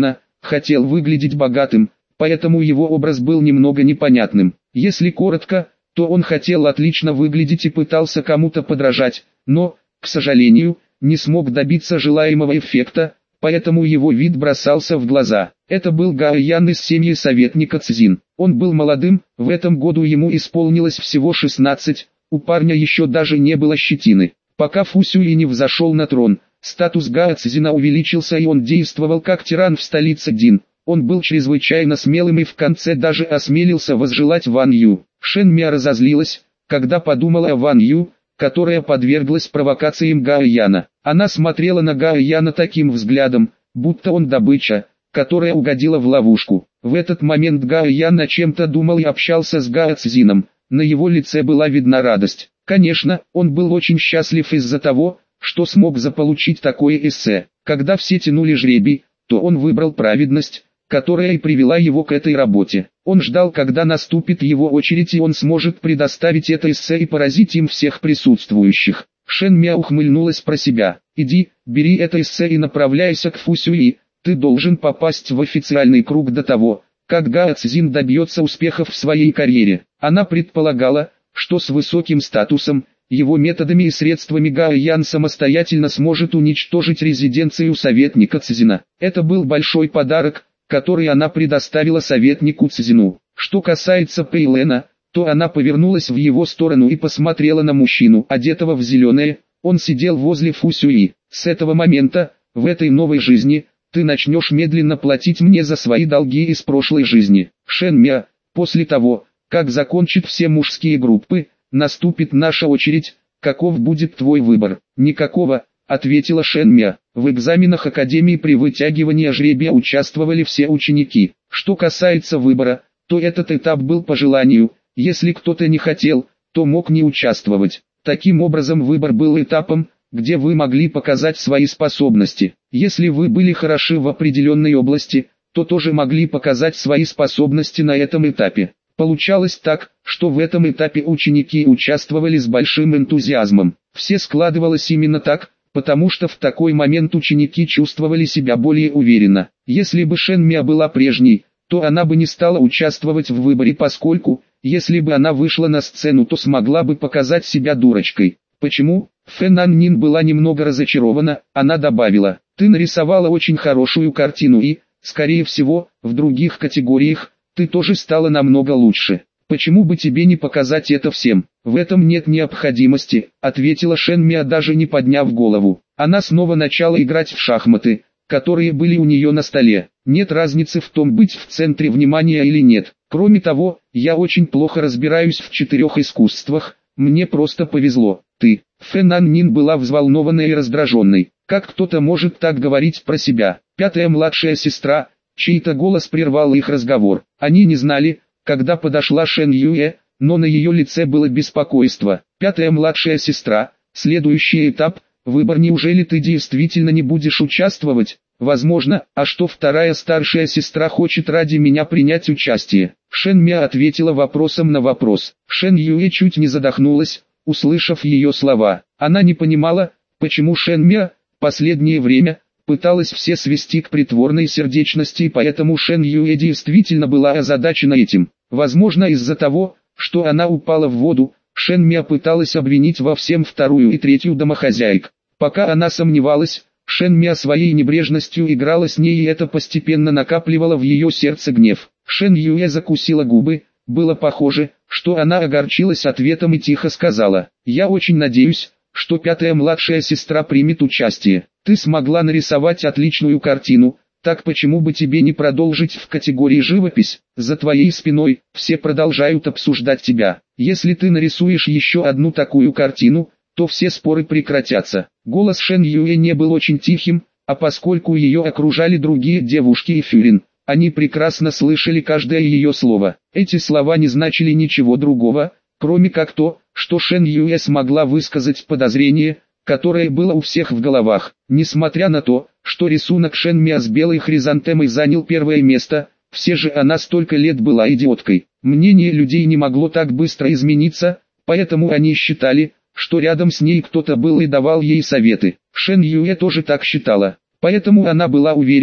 хотел выглядеть богатым, поэтому его образ был немного непонятным. Если коротко, то он хотел отлично выглядеть и пытался кому-то подражать, но, к сожалению, не смог добиться желаемого эффекта, поэтому его вид бросался в глаза. Это был Гао Ян из семьи советника Цзин. Он был молодым, в этом году ему исполнилось всего шестнадцать, у парня еще даже не было щетины. Пока Фу Сюй не взошел на трон, статус Гао Цзина увеличился и он действовал как тиран в столице Дин. Он был чрезвычайно смелым и в конце даже осмелился возжелать Ван Ю. Шэн Мя разозлилась, когда подумала о Ван Ю, которая подверглась провокациям Гао Яна. Она смотрела на Гао Яна таким взглядом, будто он добыча, которая угодила в ловушку. В этот момент Гао Ян о чем-то думал и общался с Гао Цзином. На его лице была видна радость. Конечно, он был очень счастлив из-за того, что смог заполучить такое эссе. Когда все тянули жребий, то он выбрал праведность, которая и привела его к этой работе. Он ждал, когда наступит его очередь и он сможет предоставить это эссе и поразить им всех присутствующих. Шэн Мя ухмыльнулась про себя. «Иди, бери это эссе и направляйся к Фу Сюи, ты должен попасть в официальный круг до того, как Гао Цзин добьется успехов в своей карьере». Она предполагала, что с высоким статусом, его методами и средствами Гао Ян самостоятельно сможет уничтожить резиденцию советника Цзина. Это был большой подарок, который она предоставила советнику Цзину. Что касается Пэйлэна, то она повернулась в его сторону и посмотрела на мужчину, одетого в зеленое. Он сидел возле Фу Сюи. «С этого момента, в этой новой жизни, ты начнешь медленно платить мне за свои долги из прошлой жизни. Шэн Мя, после того, как закончат все мужские группы, наступит наша очередь, каков будет твой выбор?» «Никакого», ответила Шэн Мя. В экзаменах Академии при вытягивании жребия участвовали все ученики. Что касается выбора, то этот этап был по желанию, если кто-то не хотел, то мог не участвовать. Таким образом выбор был этапом, где вы могли показать свои способности. Если вы были хороши в определенной области, то тоже могли показать свои способности на этом этапе. Получалось так, что в этом этапе ученики участвовали с большим энтузиазмом. Все складывалось именно так, потому что в такой момент ученики чувствовали себя более уверенно. Если бы Шэн Мя была прежней, то она бы не стала участвовать в выборе, поскольку, если бы она вышла на сцену, то смогла бы показать себя дурочкой. Почему? Фэн Ан Нин была немного разочарована, она добавила: «Ты нарисовала очень хорошую картину и, скорее всего, в других категориях, ты тоже стала намного лучше. Почему бы тебе не показать это всем?» «В этом нет необходимости», ответила Шэн Мя, даже не подняв голову. Она снова начала играть в шахматы, которые были у нее на столе. Нет разницы в том, быть в центре внимания или нет. Кроме того, я очень плохо разбираюсь в четырех искусствах, мне просто повезло. Ты. Фэн Ан Нин была взволнованной и раздраженной. Как кто-то может так говорить про себя? Пятая младшая сестра, чей-то голос прервал их разговор. Они не знали, когда подошла Шэн Юэ, но на ее лице было беспокойство. Пятая младшая сестра, следующий этап, выбор. Неужели ты действительно не будешь участвовать? Возможно, а что вторая старшая сестра хочет ради меня принять участие? Шэн Мя ответила вопросом на вопрос. Шэн Юэ чуть не задохнулась, услышав ее слова. Она не понимала, почему Шэн Мя, последнее время, пыталась все свести к притворной сердечности, и поэтому Шэн Юэ действительно была озадачена этим. Возможно, из-за того, что она упала в воду, Шэн Мя пыталась обвинить во всем вторую и третью домохозяек. Пока она сомневалась, Шэн Мя своей небрежностью играла с ней, и это постепенно накапливало в ее сердце гнев. Шэн Юэ закусила губы, было похоже, что она огорчилась ответом и тихо сказала: «Я очень надеюсь, что пятая младшая сестра примет участие. Ты смогла нарисовать отличную картину, так почему бы тебе не продолжить в категории живопись? За твоей спиной все продолжают обсуждать тебя. Если ты нарисуешь еще одну такую картину, то все споры прекратятся». Голос Шэн Юэ не был очень тихим, а поскольку ее окружали другие девушки и Фюрин, они прекрасно слышали каждое ее слово. Эти слова не значили ничего другого, кроме как то, что Шэн Юэ смогла высказать подозрение, которое было у всех в головах. Несмотря на то, что рисунок Шэн Мя с белой хризантемой занял первое место, все же она столько лет была идиоткой. Мнение людей не могло так быстро измениться, поэтому они считали, что рядом с ней кто-то был и давал ей советы. Шэн Юэ тоже так считала, поэтому она была уверена,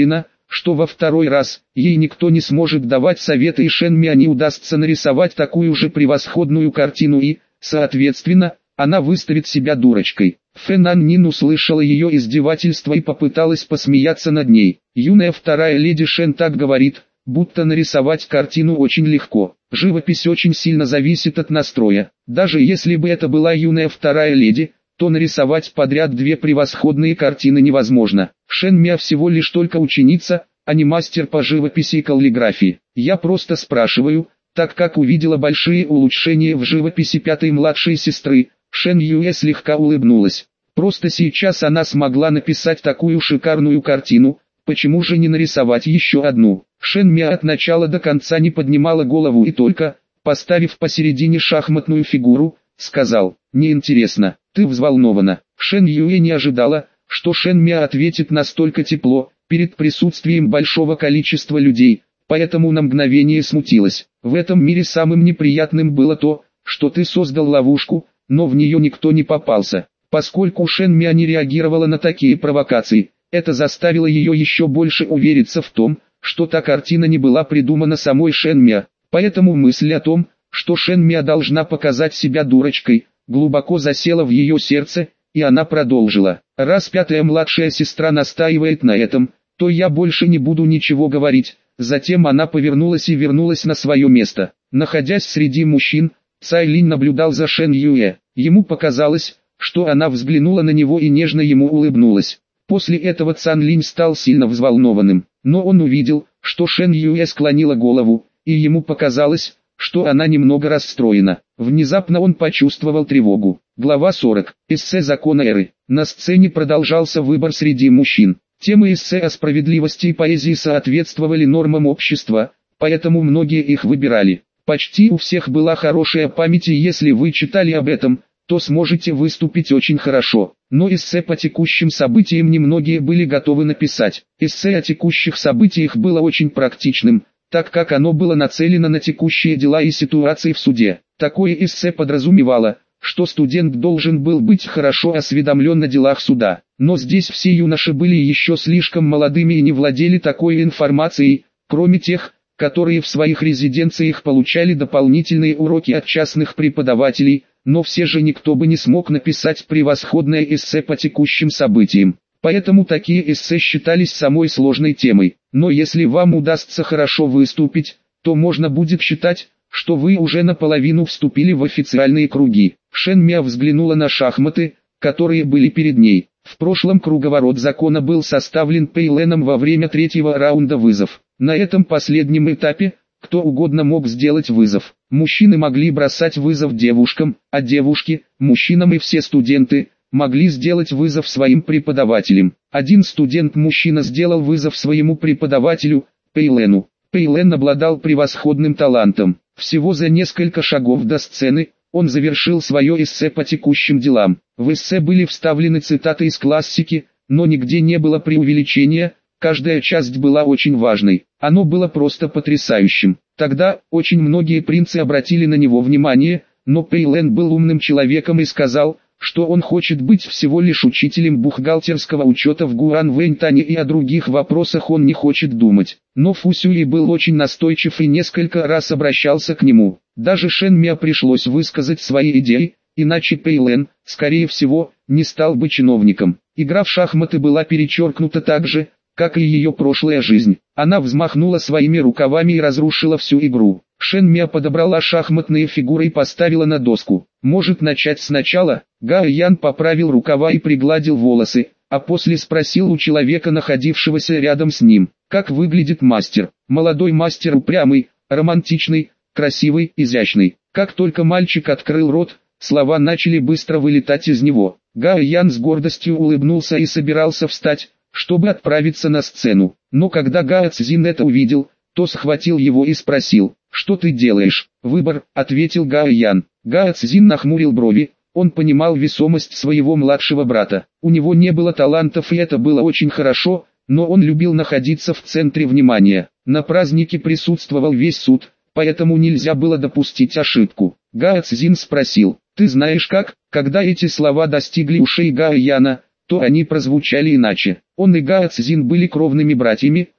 что во второй раз ей никто не сможет давать советы и Шен Миа не удастся нарисовать такую же превосходную картину и, соответственно, она выставит себя дурочкой. Фэн Ан Нин услышала ее издевательство и попыталась посмеяться над ней. Юная вторая леди Шен так говорит, будто нарисовать картину очень легко. Живопись очень сильно зависит от настроя. Даже если бы это была юная вторая леди, то нарисовать подряд две превосходные картины невозможно. Шен Миа всего лишь только ученица, а не мастер по живописи и каллиграфии. Я просто спрашиваю, так как увидела большие улучшения в живописи пятой младшей сестры. Шен Юэ слегка улыбнулась. Просто сейчас она смогла написать такую шикарную картину, почему же не нарисовать еще одну? Шен Миа от начала до конца не поднимала голову и только, поставив посередине шахматную фигуру, сказал: «Неинтересно, ты взволнована». Шен Юэ не ожидала, что Шен Миа ответит настолько тепло, перед присутствием большого количества людей, поэтому на мгновение смутилась. В этом мире самым неприятным было то, что ты создал ловушку, но в нее никто не попался. Поскольку Шен Миа не реагировала на такие провокации, это заставило ее еще больше увериться в том, что та картина не была придумана самой Шен Миа. Поэтому мысль о том, что Шен Миа должна показать себя дурочкой, глубоко засела в ее сердце, и она продолжила: «Раз пятая младшая сестра настаивает на этом, то я больше не буду ничего говорить». Затем она повернулась и вернулась на свое место. Находясь среди мужчин, Цай Линь наблюдал за Шен Юэ. Ему показалось, что она взглянула на него и нежно ему улыбнулась. После этого Цан Линь стал сильно взволнованным, но он увидел, что Шен Юэ склонила голову, и ему показалось, что она немного расстроена. Внезапно он почувствовал тревогу. Глава сорок. Эссе «Закон эры». На сцене продолжался выбор среди мужчин. Темы эссе о справедливости и поэзии соответствовали нормам общества, поэтому многие их выбирали. Почти у всех была хорошая память, и если вы читали об этом, то сможете выступить очень хорошо. Но эссе по текущим событиям немногие были готовы написать. Эссе о текущих событиях было очень практичным, так как оно было нацелено на текущие дела и ситуации в суде. Такое эссе подразумевало, что студент должен был быть хорошо осведомлен о делах суда. Но здесь все юноши были еще слишком молодыми и не владели такой информацией, кроме тех, которые в своих резиденциях получали дополнительные уроки от частных преподавателей, но все же никто бы не смог написать превосходное эссе по текущим событиям. Поэтому такие эссе считались самой сложной темой. Но если вам удастся хорошо выступить, то можно будет считать, что вы уже наполовину вступили в официальные круги. Шен Миа взглянула на шахматы, которые были перед ней. В прошлом круговорот закона был составлен Пейленом во время третьего раунда вызов. На этом последнем этапе, кто угодно мог сделать вызов. Мужчины могли бросать вызов девушкам, а девушки, мужчинам и все студенты, могли сделать вызов своим преподавателям. Один студент-мужчина сделал вызов своему преподавателю, Пейлену. Пейлен обладал превосходным талантом. Всего за несколько шагов до сцены, он завершил свое эссе по текущим делам. В эссе были вставлены цитаты из классики, но нигде не было преувеличения, каждая часть была очень важной. Оно было просто потрясающим. Тогда очень многие принцы обратили на него внимание, но Пейлен был умным человеком и сказал, что он хочет быть всего лишь учителем бухгалтерского учета в Гуанвэньтане и о других вопросах он не хочет думать. Но Фу Сюй был очень настойчив и несколько раз обращался к нему. Даже Шен Миа пришлось высказать свои идеи, иначе Пейлен, скорее всего, не стал бы чиновником. Игра в шахматы была перечеркнута так же, как и ее прошлая жизнь. Она взмахнула своими рукавами и разрушила всю игру. Шен Миа подобрала шахматные фигуры и поставила на доску. «Может начать сначала?» Гао Ян поправил рукава и пригладил волосы, а после спросил у человека, находившегося рядом с ним: «Как выглядит мастер?» Молодой мастер упрямый, романтичный, красивый, изящный. Как только мальчик открыл рот, слова начали быстро вылетать из него. Гао Ян с гордостью улыбнулся и собирался встать, чтобы отправиться на сцену. Но когда Гао Цзин это увидел, то схватил его и спросил: «Что ты делаешь?» «Выбор», — ответил Гао Ян. Гао Цзин нахмурил брови, он понимал весомость своего младшего брата. У него не было талантов и это было очень хорошо, но он любил находиться в центре внимания. На празднике присутствовал весь суд, поэтому нельзя было допустить ошибку. Гао Цзин спросил: «Ты знаешь как?» Когда эти слова достигли ушей Гао Яна, то они прозвучали иначе. Он и Гао Цзин были кровными братьями,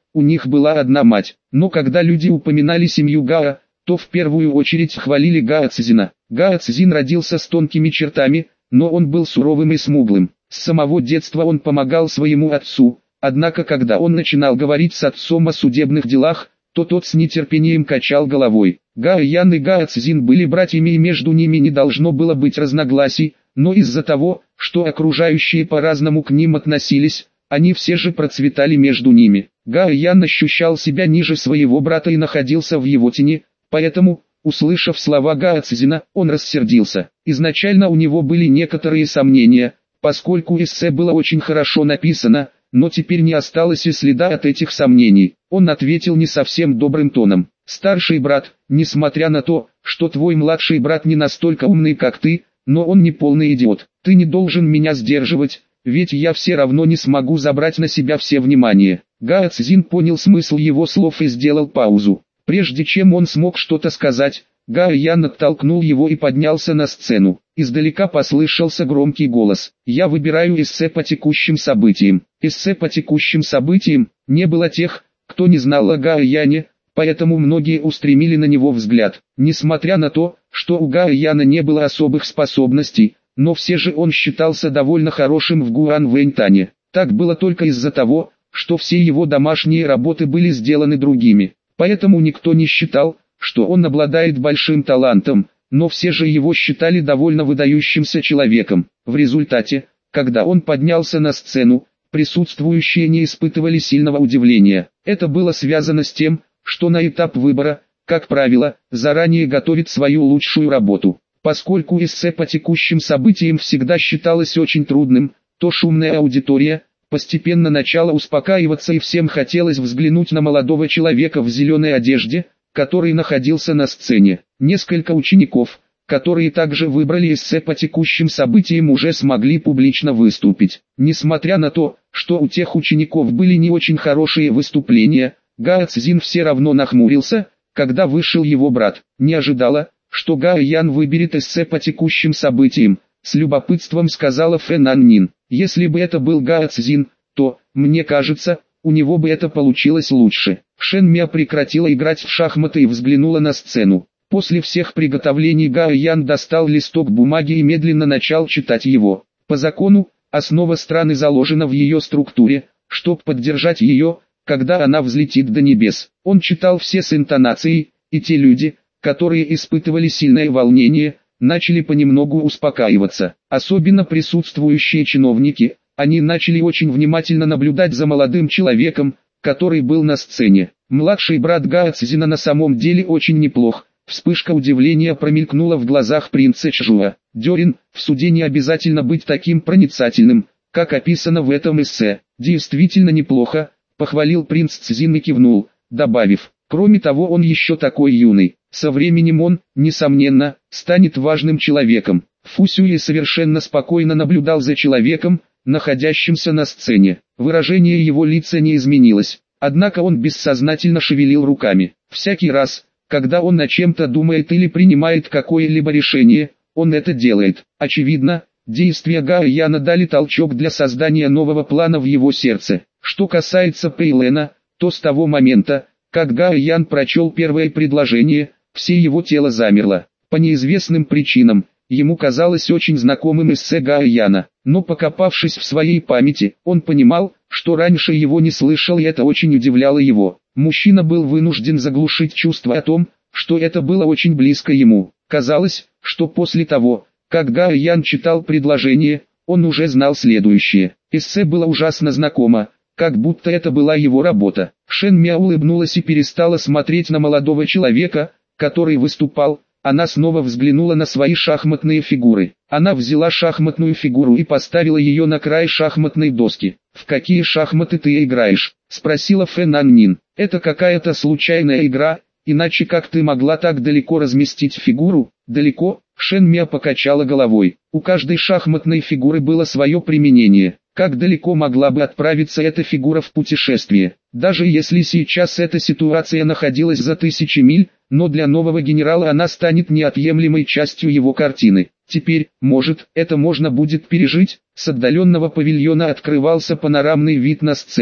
у них была одна мать. Но когда люди упоминали семью Гао, то в первую очередь хвалили Гао Цзина. Гао Цзин родился с тонкими чертами, но он был суровым и смуглым. С самого детства он помогал своему отцу, однако когда он начинал говорить с отцом о судебных делах, то тот с нетерпением качал головой. Гао Ян и Гао Цзин были братьями и между ними не должно было быть разногласий, но из-за того, что окружающие по-разному к ним относились, они все же процветали между ними. Гао Ян ощущал себя ниже своего брата и находился в его тени, поэтому, услышав слова Гао Цзина, он рассердился. Изначально у него были некоторые сомнения, поскольку эссе было очень хорошо написано, но теперь не осталось и следа от этих сомнений. Он ответил не совсем добрым тоном. «Старший брат, несмотря на то, что твой младший брат не настолько умный, как ты, но он не полный идиот. Ты не должен меня сдерживать, ведь я все равно не смогу забрать на себя все внимание». Гао Цзин понял смысл его слов и сделал паузу. Прежде чем он смог что-то сказать, Гао Ян оттолкнул его и поднялся на сцену. Издалека послышался громкий голос. «Я выбираю эссе по текущим событиям». Эссе по текущим событиям. Не было тех, кто не знал о Гао Яне, поэтому многие устремили на него взгляд. Несмотря на то, что у Гао Яна не было особых способностей, но все же он считался довольно хорошим в Гуанвэньтане. Так было только из-за того, что все его домашние работы были сделаны другими. Поэтому никто не считал, что он обладает большим талантом, но все же его считали довольно выдающимся человеком. В результате, когда он поднялся на сцену, присутствующие не испытывали сильного удивления. Это было связано с тем, что на этап выбора, как правило, заранее готовит свою лучшую работу. Поскольку эссе по текущим событиям всегда считалось очень трудным, то шумная аудитория постепенно начала успокаиваться и всем хотелось взглянуть на молодого человека в зеленой одежде, который находился на сцене. Несколько учеников, которые также выбрали эссе по текущим событиям, уже смогли публично выступить. Несмотря на то, что у тех учеников были не очень хорошие выступления, Гао Цзин все равно нахмурился, когда вышел его брат. Не ожидала, что Гао Ян выберет эссе по текущим событиям, с любопытством сказала Фэн Аннин. Если бы это был Гао Цзин, то, мне кажется, у него бы это получилось лучше. Шэн Мя прекратила играть в шахматы и взглянула на сцену. После всех приготовлений Гао Ян достал листок бумаги и медленно начал читать его. По закону, основа страны заложена в ее структуре, чтобы поддержать ее, когда она взлетит до небес. Он читал все с интонацией, и те люди, которые испытывали сильное волнение, начали понемногу успокаиваться. Особенно присутствующие чиновники, они начали очень внимательно наблюдать за молодым человеком, который был на сцене. Младший брат Гао Цзина на самом деле очень неплох. Вспышка удивления промелькнула в глазах принца Чжуа. Дёрин, в суде не обязательно быть таким проницательным, как описано в этом эссе. Действительно неплохо, похвалил принц Цзин и кивнул, добавив, кроме того он еще такой юный. Со временем он, несомненно, станет важным человеком. Фу Сюэ совершенно спокойно наблюдал за человеком, находящимся на сцене. Выражение его лица не изменилось, однако он бессознательно шевелил руками. Всякий раз, когда он о чем-то думает или принимает какое-либо решение, он это делает. Очевидно, действия Гао Яна дали толчок для создания нового плана в его сердце. Что касается Пэйлэна, то с того момента, как Гао Ян прочел первое предложение, все его тело замерло. По неизвестным причинам, ему казалось очень знакомым эссе Гао Яна, но покопавшись в своей памяти, он понимал, что раньше его не слышал, и это очень удивляло его. Мужчина был вынужден заглушить чувство о том, что это было очень близко ему. Казалось, что после того, как Гао Ян читал предложение, он уже знал следующее. Эссе было ужасно знакомо, как будто это была его работа. Шэн Мя улыбнулась и перестала смотреть на молодого человека, который выступал. Она снова взглянула на свои шахматные фигуры. Она взяла шахматную фигуру и поставила ее на край шахматной доски. «В какие шахматы ты играешь?» – спросила Фэн Аннин. «Это какая-то случайная игра, иначе как ты могла так далеко разместить фигуру?» «Далеко?» – Шэн Мя покачала головой. У каждой шахматной фигуры было свое применение. Как далеко могла бы отправиться эта фигура в путешествие? Даже если сейчас эта ситуация находилась за тысячи миль, но для нового генерала она станет неотъемлемой частью его картины. Теперь, может, это можно будет пережить. С отдаленного павильона открывался панорамный вид на сцену.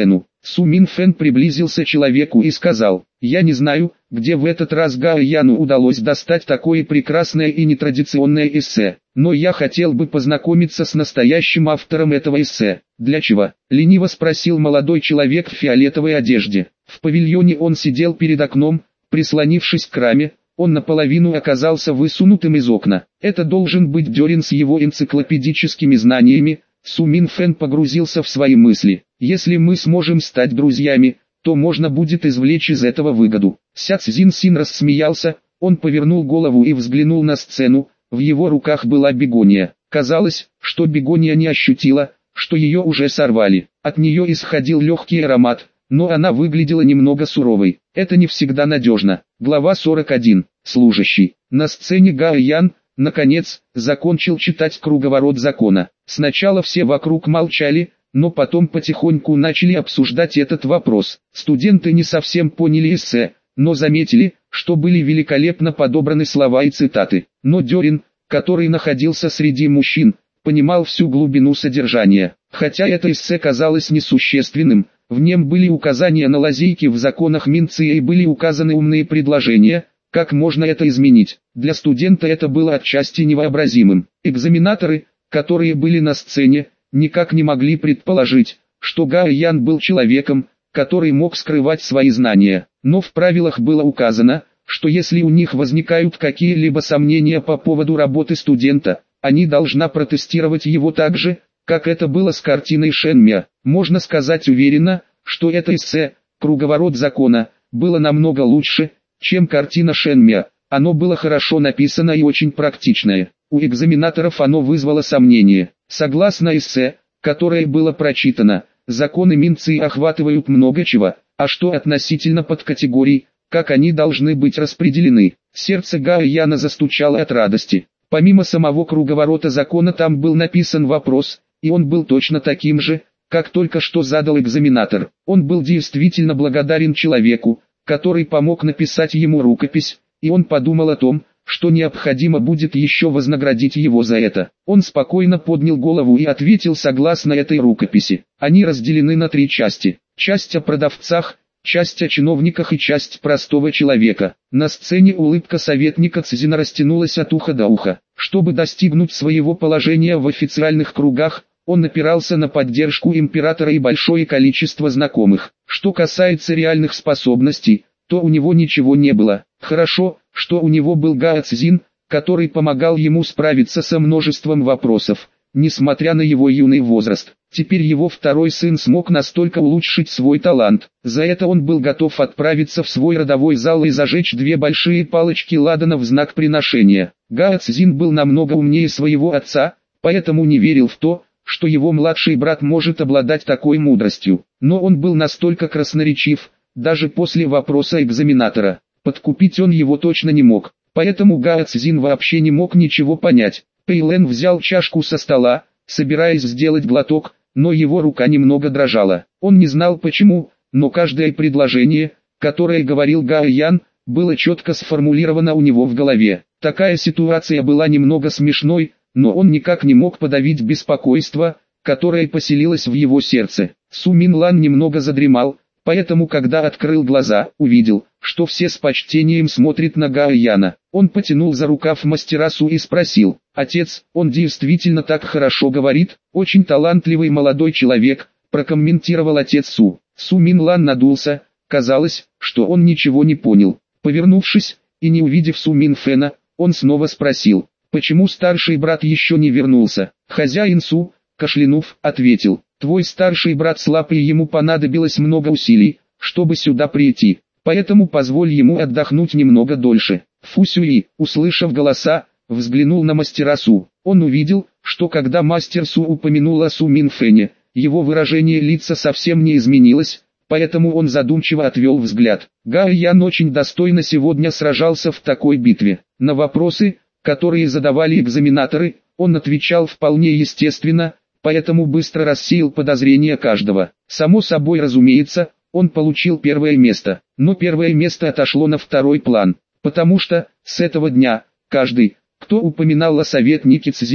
Су Мин Фэн приблизился к человеку и сказал: «Я не знаю, где в этот раз Гао Яну удалось достать такое прекрасное и нетрадиционное эссе, но я хотел бы познакомиться с настоящим автором этого эссе». «Для чего?» — лениво спросил молодой человек в фиолетовой одежде. В павильоне он сидел перед окном, прислонившись к раме. Он наполовину оказался высунутым из окна. Это должен быть Дёрин с его энциклопедическими знаниями. Су Мин Фэн погрузился в свои мысли. «Если мы сможем стать друзьями, то можно будет извлечь из этого выгоду». Ся Цзин Син рассмеялся, он повернул голову и взглянул на сцену, в его руках была бегония. Казалось, что бегония не ощутила, что ее уже сорвали. От нее исходил легкий аромат, но она выглядела немного суровой. Это не всегда надежно. Глава сорок один. Служащий. На сцене Гао Ян, наконец, закончил читать круговорот закона. Сначала все вокруг молчали, но потом потихоньку начали обсуждать этот вопрос. Студенты не совсем поняли эссе, но заметили, что были великолепно подобраны слова и цитаты. Но Дёрин, который находился среди мужчин, понимал всю глубину содержания. Хотя это эссе казалось несущественным, в нем были указания на лазейки в законах Минция и были указаны умные предложения, как можно это изменить. Для студента это было отчасти невообразимым. Экзаменаторы, которые были на сцене, никак не могли предположить, что Гао Ян был человеком, который мог скрывать свои знания. Но в правилах было указано, что если у них возникают какие-либо сомнения по поводу работы студента, они должны протестировать его так же, как это было с картиной Шэньмя. Можно сказать уверенно, что это эссе «Круговорот закона» было намного лучше, чем картина Шэньмя. Оно было хорошо написано и очень практичное. У экзаменаторов оно вызвало сомнение. Согласно эссе, которое было прочитано, законы Минции охватывают много чего, а что относительно подкатегорий, как они должны быть распределены. Сердце Гао Яна застучало от радости. Помимо самого круговорота закона там был написан вопрос, и он был точно таким же, как только что задал экзаменатор. Он был действительно благодарен человеку, который помог написать ему рукопись, и он подумал о том, что необходимо будет еще вознаградить его за это. Он спокойно поднял голову и ответил согласно этой рукописи. Они разделены на три части. Часть о продавцах, часть о чиновниках и часть простого человека. На сцене улыбка советника Цзина растянулась от уха до уха. Чтобы достигнуть своего положения в официальных кругах, он опирался на поддержку императора и большое количество знакомых. Что касается реальных способностей, то у него ничего не было. Хорошо, что у него был Гао Цзин, который помогал ему справиться со множеством вопросов, несмотря на его юный возраст. Теперь его второй сын смог настолько улучшить свой талант. За это он был готов отправиться в свой родовой зал и зажечь две большие палочки ладана в знак приношения. Гао Цзин был намного умнее своего отца, поэтому не верил в то, что его младший брат может обладать такой мудростью. Но он был настолько красноречив, даже после вопроса экзаменатора. Подкупить он его точно не мог, поэтому Гао Цзин вообще не мог ничего понять. Пэйлэн взял чашку со стола, собираясь сделать глоток, но его рука немного дрожала. Он не знал почему, но каждое предложение, которое говорил Гао Ян, было четко сформулировано у него в голове. Такая ситуация была немного смешной, но он никак не мог подавить беспокойство, которое поселилось в его сердце. Су Мин Лан немного задремал, поэтому когда открыл глаза, увидел, что все с почтением смотрят на Гао Яна. Он потянул за рукав мастера Су и спросил: «Отец, он действительно так хорошо говорит?» «Очень талантливый молодой человек», прокомментировал отец Су. Су Мин Лан надулся, казалось, что он ничего не понял. Повернувшись, и не увидев Су Мин Фэна, он снова спросил: «Почему старший брат еще не вернулся?» Хозяин Су, кашлянув, ответил: «Твой старший брат слаб, и ему понадобилось много усилий, чтобы сюда прийти, поэтому позволь ему отдохнуть немного дольше». Фу Сюи, услышав голоса, взглянул на мастера Су. Он увидел, что когда мастер Су упомянул о Су Мин Фэне, его выражение лица совсем не изменилось, поэтому он задумчиво отвел взгляд. Гао Ян очень достойно сегодня сражался в такой битве. На вопросы, которые задавали экзаменаторы, он отвечал вполне естественно, поэтому быстро рассеял подозрения каждого. Само собой разумеется, он получил первое место, но первое место отошло на второй план, потому что, с этого дня, каждый, кто упоминал о советнике Цзине,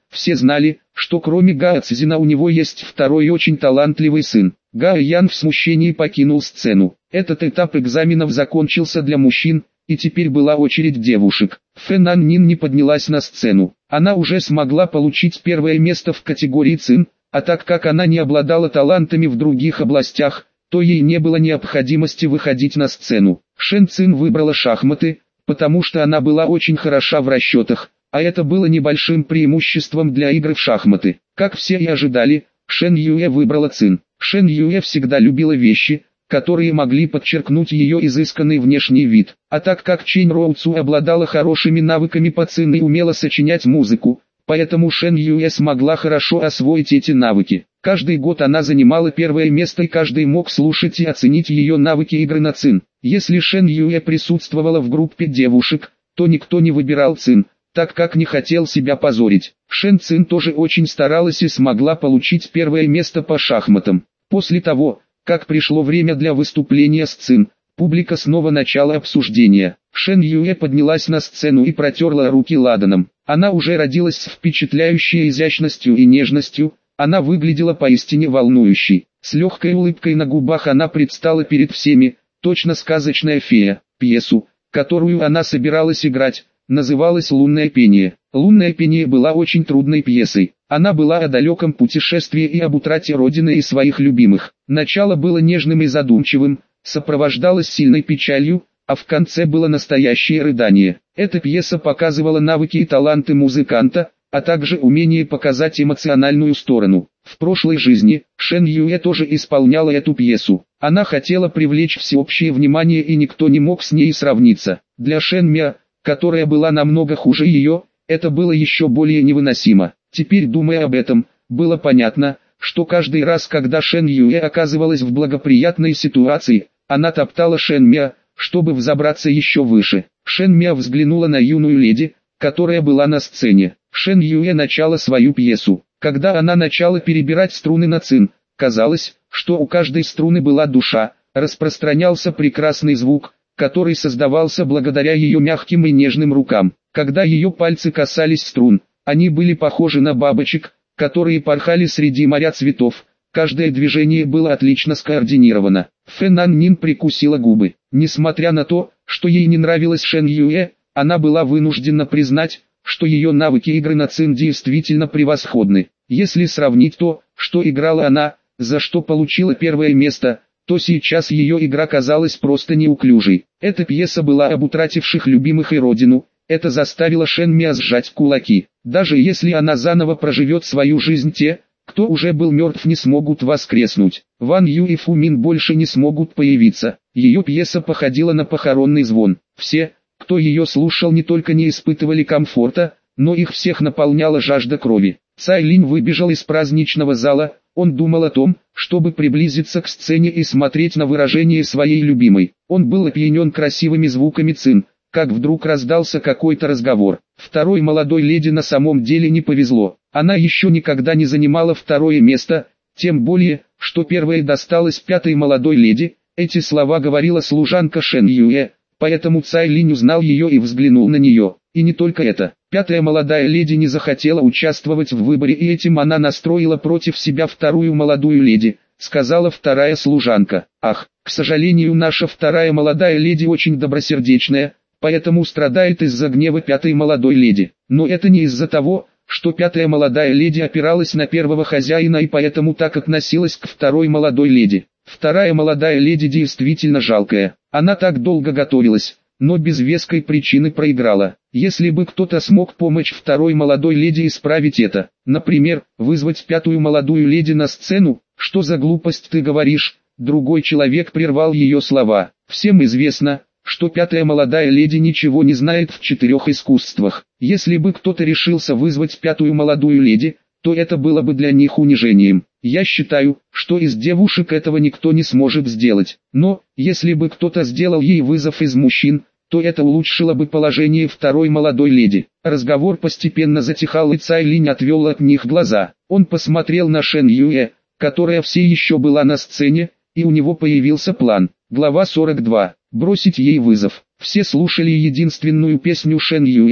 Все знали, что кроме Гао Цзина у него есть второй и очень талантливый сын. Гао Ян в смущении покинул сцену. Этот этап экзаменов закончился для мужчин, и теперь была очередь девушек. Фэн Ан Нин не поднялась на сцену. Она уже смогла получить первое место в категории цин, а так как она не обладала талантами в других областях, то ей не было необходимости выходить на сцену. Шэн Цин выбрала шахматы, потому что она была очень хороша в расчетах, а это было небольшим преимуществом для игры в шахматы. Как все и ожидали, Шэн Юэ выбрала цин. Шэн Юэ всегда любила вещи, которые могли подчеркнуть ее изысканный внешний вид. А так как Чэнь Роу Цу обладала хорошими навыками по цин и умела сочинять музыку, поэтому Шэн Юэ смогла хорошо освоить эти навыки. Каждый год она занимала первое место и каждый мог слушать и оценить ее навыки игры на цин. Если Шэн Юэ присутствовала в группе девушек, то никто не выбирал цин, так как не хотел себя позорить. Шэн Цин тоже очень старалась и смогла получить первое место по шахматам. После того, как пришло время для выступления с цин, публика снова начала обсуждения. Шэн Юэ поднялась на сцену и протерла руки ладаном. Она уже родилась с впечатляющей изящностью и нежностью, она выглядела поистине волнующей. С легкой улыбкой на губах она предстала перед всеми, точно сказочная фея. Пьесу, которую она собиралась играть, называлась «Лунное пение». «Лунное пение» была очень трудной пьесой. Она была о далеком путешествии и об утрате родины и своих любимых. Начало было нежным и задумчивым, сопровождалось сильной печалью, а в конце было настоящее рыдание. Эта пьеса показывала навыки и таланты музыканта, а также умение показать эмоциональную сторону. В прошлой жизни Шэн Юэ тоже исполняла эту пьесу. Она хотела привлечь всеобщее внимание и никто не мог с ней сравниться. Для Шэн Мя, которая была намного хуже ее, это было еще более невыносимо. Теперь, думая об этом, было понятно, что каждый раз, когда Шэн Юэ оказывалась в благоприятной ситуации, она топтала Шэн Мя, чтобы взобраться еще выше. Шэн Мя взглянула на юную леди, которая была на сцене. Шэн Юэ начала свою пьесу. Когда она начала перебирать струны на цин, казалось, что у каждой струны была душа, распространялся прекрасный звук, который создавался благодаря ее мягким и нежным рукам. Когда ее пальцы касались струн, они были похожи на бабочек, которые порхали среди моря цветов. Каждое движение было отлично скоординировано. Фэн Ан Нин прикусила губы. Несмотря на то, что ей не нравилась Шэн Юэ, она была вынуждена признать, что ее навыки игры на цин действительно превосходны. Если сравнить то, что играла она, за что получила первое место, то сейчас ее игра казалась просто неуклюжей. Эта пьеса была об утративших любимых и родину, это заставило Шэн Мя сжать кулаки. Даже если она заново проживет свою жизнь, те, кто уже был мертв, не смогут воскреснуть. Ван Ю и Фу Мин больше не смогут появиться. Ее пьеса походила на похоронный звон. Все, кто ее слушал, не только не испытывали комфорта, но их всех наполняла жажда крови. Цай Линь выбежал из праздничного зала, он думал о том, чтобы приблизиться к сцене и смотреть на выражение своей любимой. Он был опьянен красивыми звуками цин, как вдруг раздался какой-то разговор. Второй молодой леди на самом деле не повезло. Она еще никогда не занимала второе место, тем более, что первое досталось пятой молодой леди. Эти слова говорила служанка Шэн Юэ, поэтому Цай Линь узнал ее и взглянул на нее. И не только это. Пятая молодая леди не захотела участвовать в выборе, и этим она настроила против себя вторую молодую леди, сказала вторая служанка. Ах, к сожалению, наша вторая молодая леди очень добросердечная, поэтому страдает из-за гнева пятой молодой леди. Но это не из-за того, что пятая молодая леди опиралась на первого хозяина и поэтому так относилась к второй молодой леди. Вторая молодая леди действительно жалкая. Она так долго готовилась, но без веской причины проиграла. Если бы кто-то смог помочь второй молодой леди исправить это, например, вызвать пятую молодую леди на сцену, что за глупость ты говоришь, другой человек прервал ее слова. Всем известно, что пятая молодая леди ничего не знает в четырех искусствах. Если бы кто-то решился вызвать пятую молодую леди, то это было бы для них унижением. Я считаю, что из девушек этого никто не сможет сделать. Но, если бы кто-то сделал ей вызов из мужчин, то это улучшило бы положение второй молодой леди. Разговор постепенно затихал, и Цай Линь отвел от них глаза. Он посмотрел на Шэн Юэ, которая все еще была на сцене, и у него появился план. Глава сорок два. Бросить ей вызов. Все слушали единственную песню Шэн Юэ,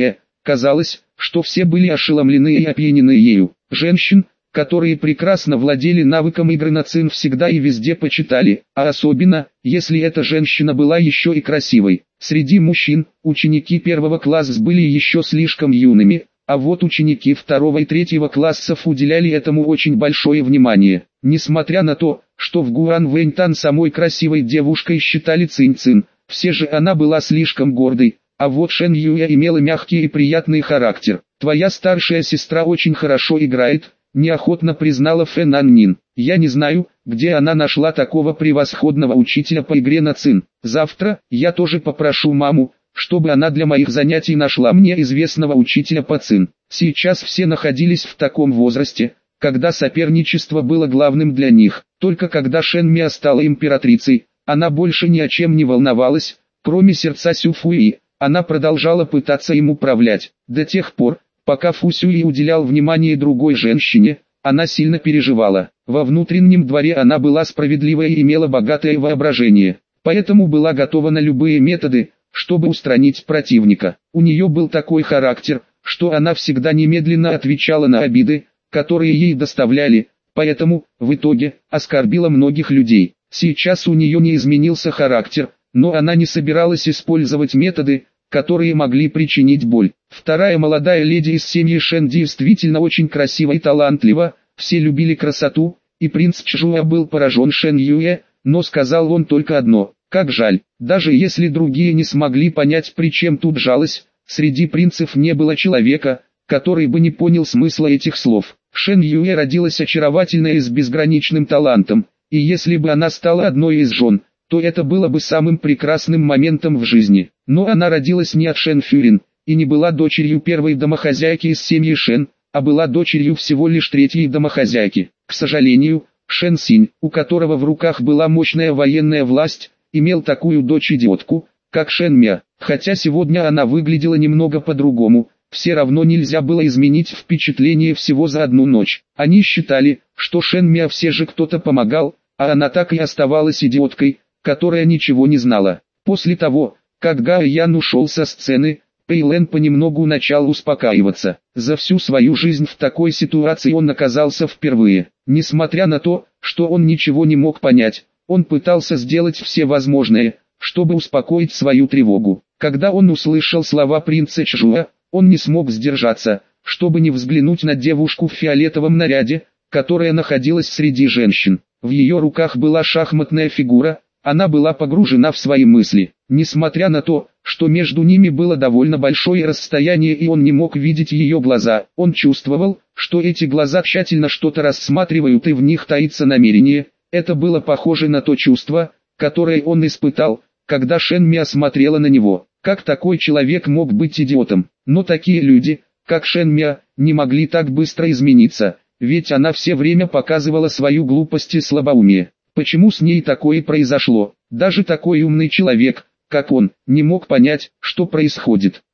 Казалось, что все были ошеломлены и опьянены ею. Женщин, которые прекрасно владели навыком игры на цин, всегда и везде почитали, а особенно, если эта женщина была еще и красивой. Среди мужчин, ученики первого класса были еще слишком юными, а вот ученики второго и третьего классов уделяли этому очень большое внимание. Несмотря на то, что в Гуан Вэньтан самой красивой девушкой считали Цинь-Цин, все же она была слишком гордой, а вот Шэн Юэ имела мягкий и приятный характер. «Твоя старшая сестра очень хорошо играет», — неохотно признала Фэн Аннин. «Я не знаю, где она нашла такого превосходного учителя по игре на цин. Завтра я тоже попрошу маму, чтобы она для моих занятий нашла мне известного учителя по цин». Сейчас все находились в таком возрасте, когда соперничество было главным для них. Только когда Шэн Миа стала императрицей, она больше ни о чем не волновалась, кроме сердца Сю Фуи. Она продолжала пытаться им управлять. До тех пор, пока Фу Сюи уделял внимание другой женщине, она сильно переживала. Во внутреннем дворе она была справедливая и имела богатое воображение, поэтому была готова на любые методы, чтобы устранить противника. У нее был такой характер, что она всегда немедленно отвечала на обиды, которые ей доставляли, поэтому, в итоге, оскорбила многих людей. Сейчас у нее не изменился характер, но она не собиралась использовать методы, которые могли причинить боль. Вторая молодая леди из семьи Шэн действительно очень красива и талантлива, все любили красоту, и принц Чжуа был поражен Шэн Юэ, но сказал он только одно: «Как жаль». Даже если другие не смогли понять, при чем тут жалость, среди принцев не было человека, который бы не понял смысла этих слов. Шэн Юэ родилась очаровательной и с безграничным талантом, и если бы она стала одной из жен, то это было бы самым прекрасным моментом в жизни. Но она родилась не от Шэн Фюрин, и не была дочерью первой домохозяйки из семьи Шэн, а была дочерью всего лишь третьей домохозяйки. К сожалению, Шэн Синь, у которого в руках была мощная военная власть, имел такую дочь-идиотку, как Шэн Миа. Хотя сегодня она выглядела немного по-другому, все равно нельзя было изменить впечатление всего за одну ночь. Они считали, что Шэн Миа все же кто-то помогал, а она так и оставалась идиоткой, которая ничего не знала. После того, как Гао Ян ушел со сцены, Пэй Лэн понемногу начал успокаиваться. За всю свою жизнь в такой ситуации он оказался впервые. Несмотря на то, что он ничего не мог понять, он пытался сделать все возможное, чтобы успокоить свою тревогу. Когда он услышал слова принца Чжуа, он не смог сдержаться, чтобы не взглянуть на девушку в фиолетовом наряде, которая находилась среди женщин. В ее руках была шахматная фигура. Она была погружена в свои мысли. Несмотря на то, что между ними было довольно большое расстояние и он не мог видеть ее глаза, он чувствовал, что эти глаза тщательно что-то рассматривают и в них таится намерение. Это было похоже на то чувство, которое он испытал, когда Шэн Миа смотрела на него. Как такой человек мог быть идиотом? Но такие люди, как Шэн Миа, не могли так быстро измениться, ведь она все время показывала свою глупость и слабоумие. Почему с ней такое произошло? Даже такой умный человек, как он, не мог понять, что происходит.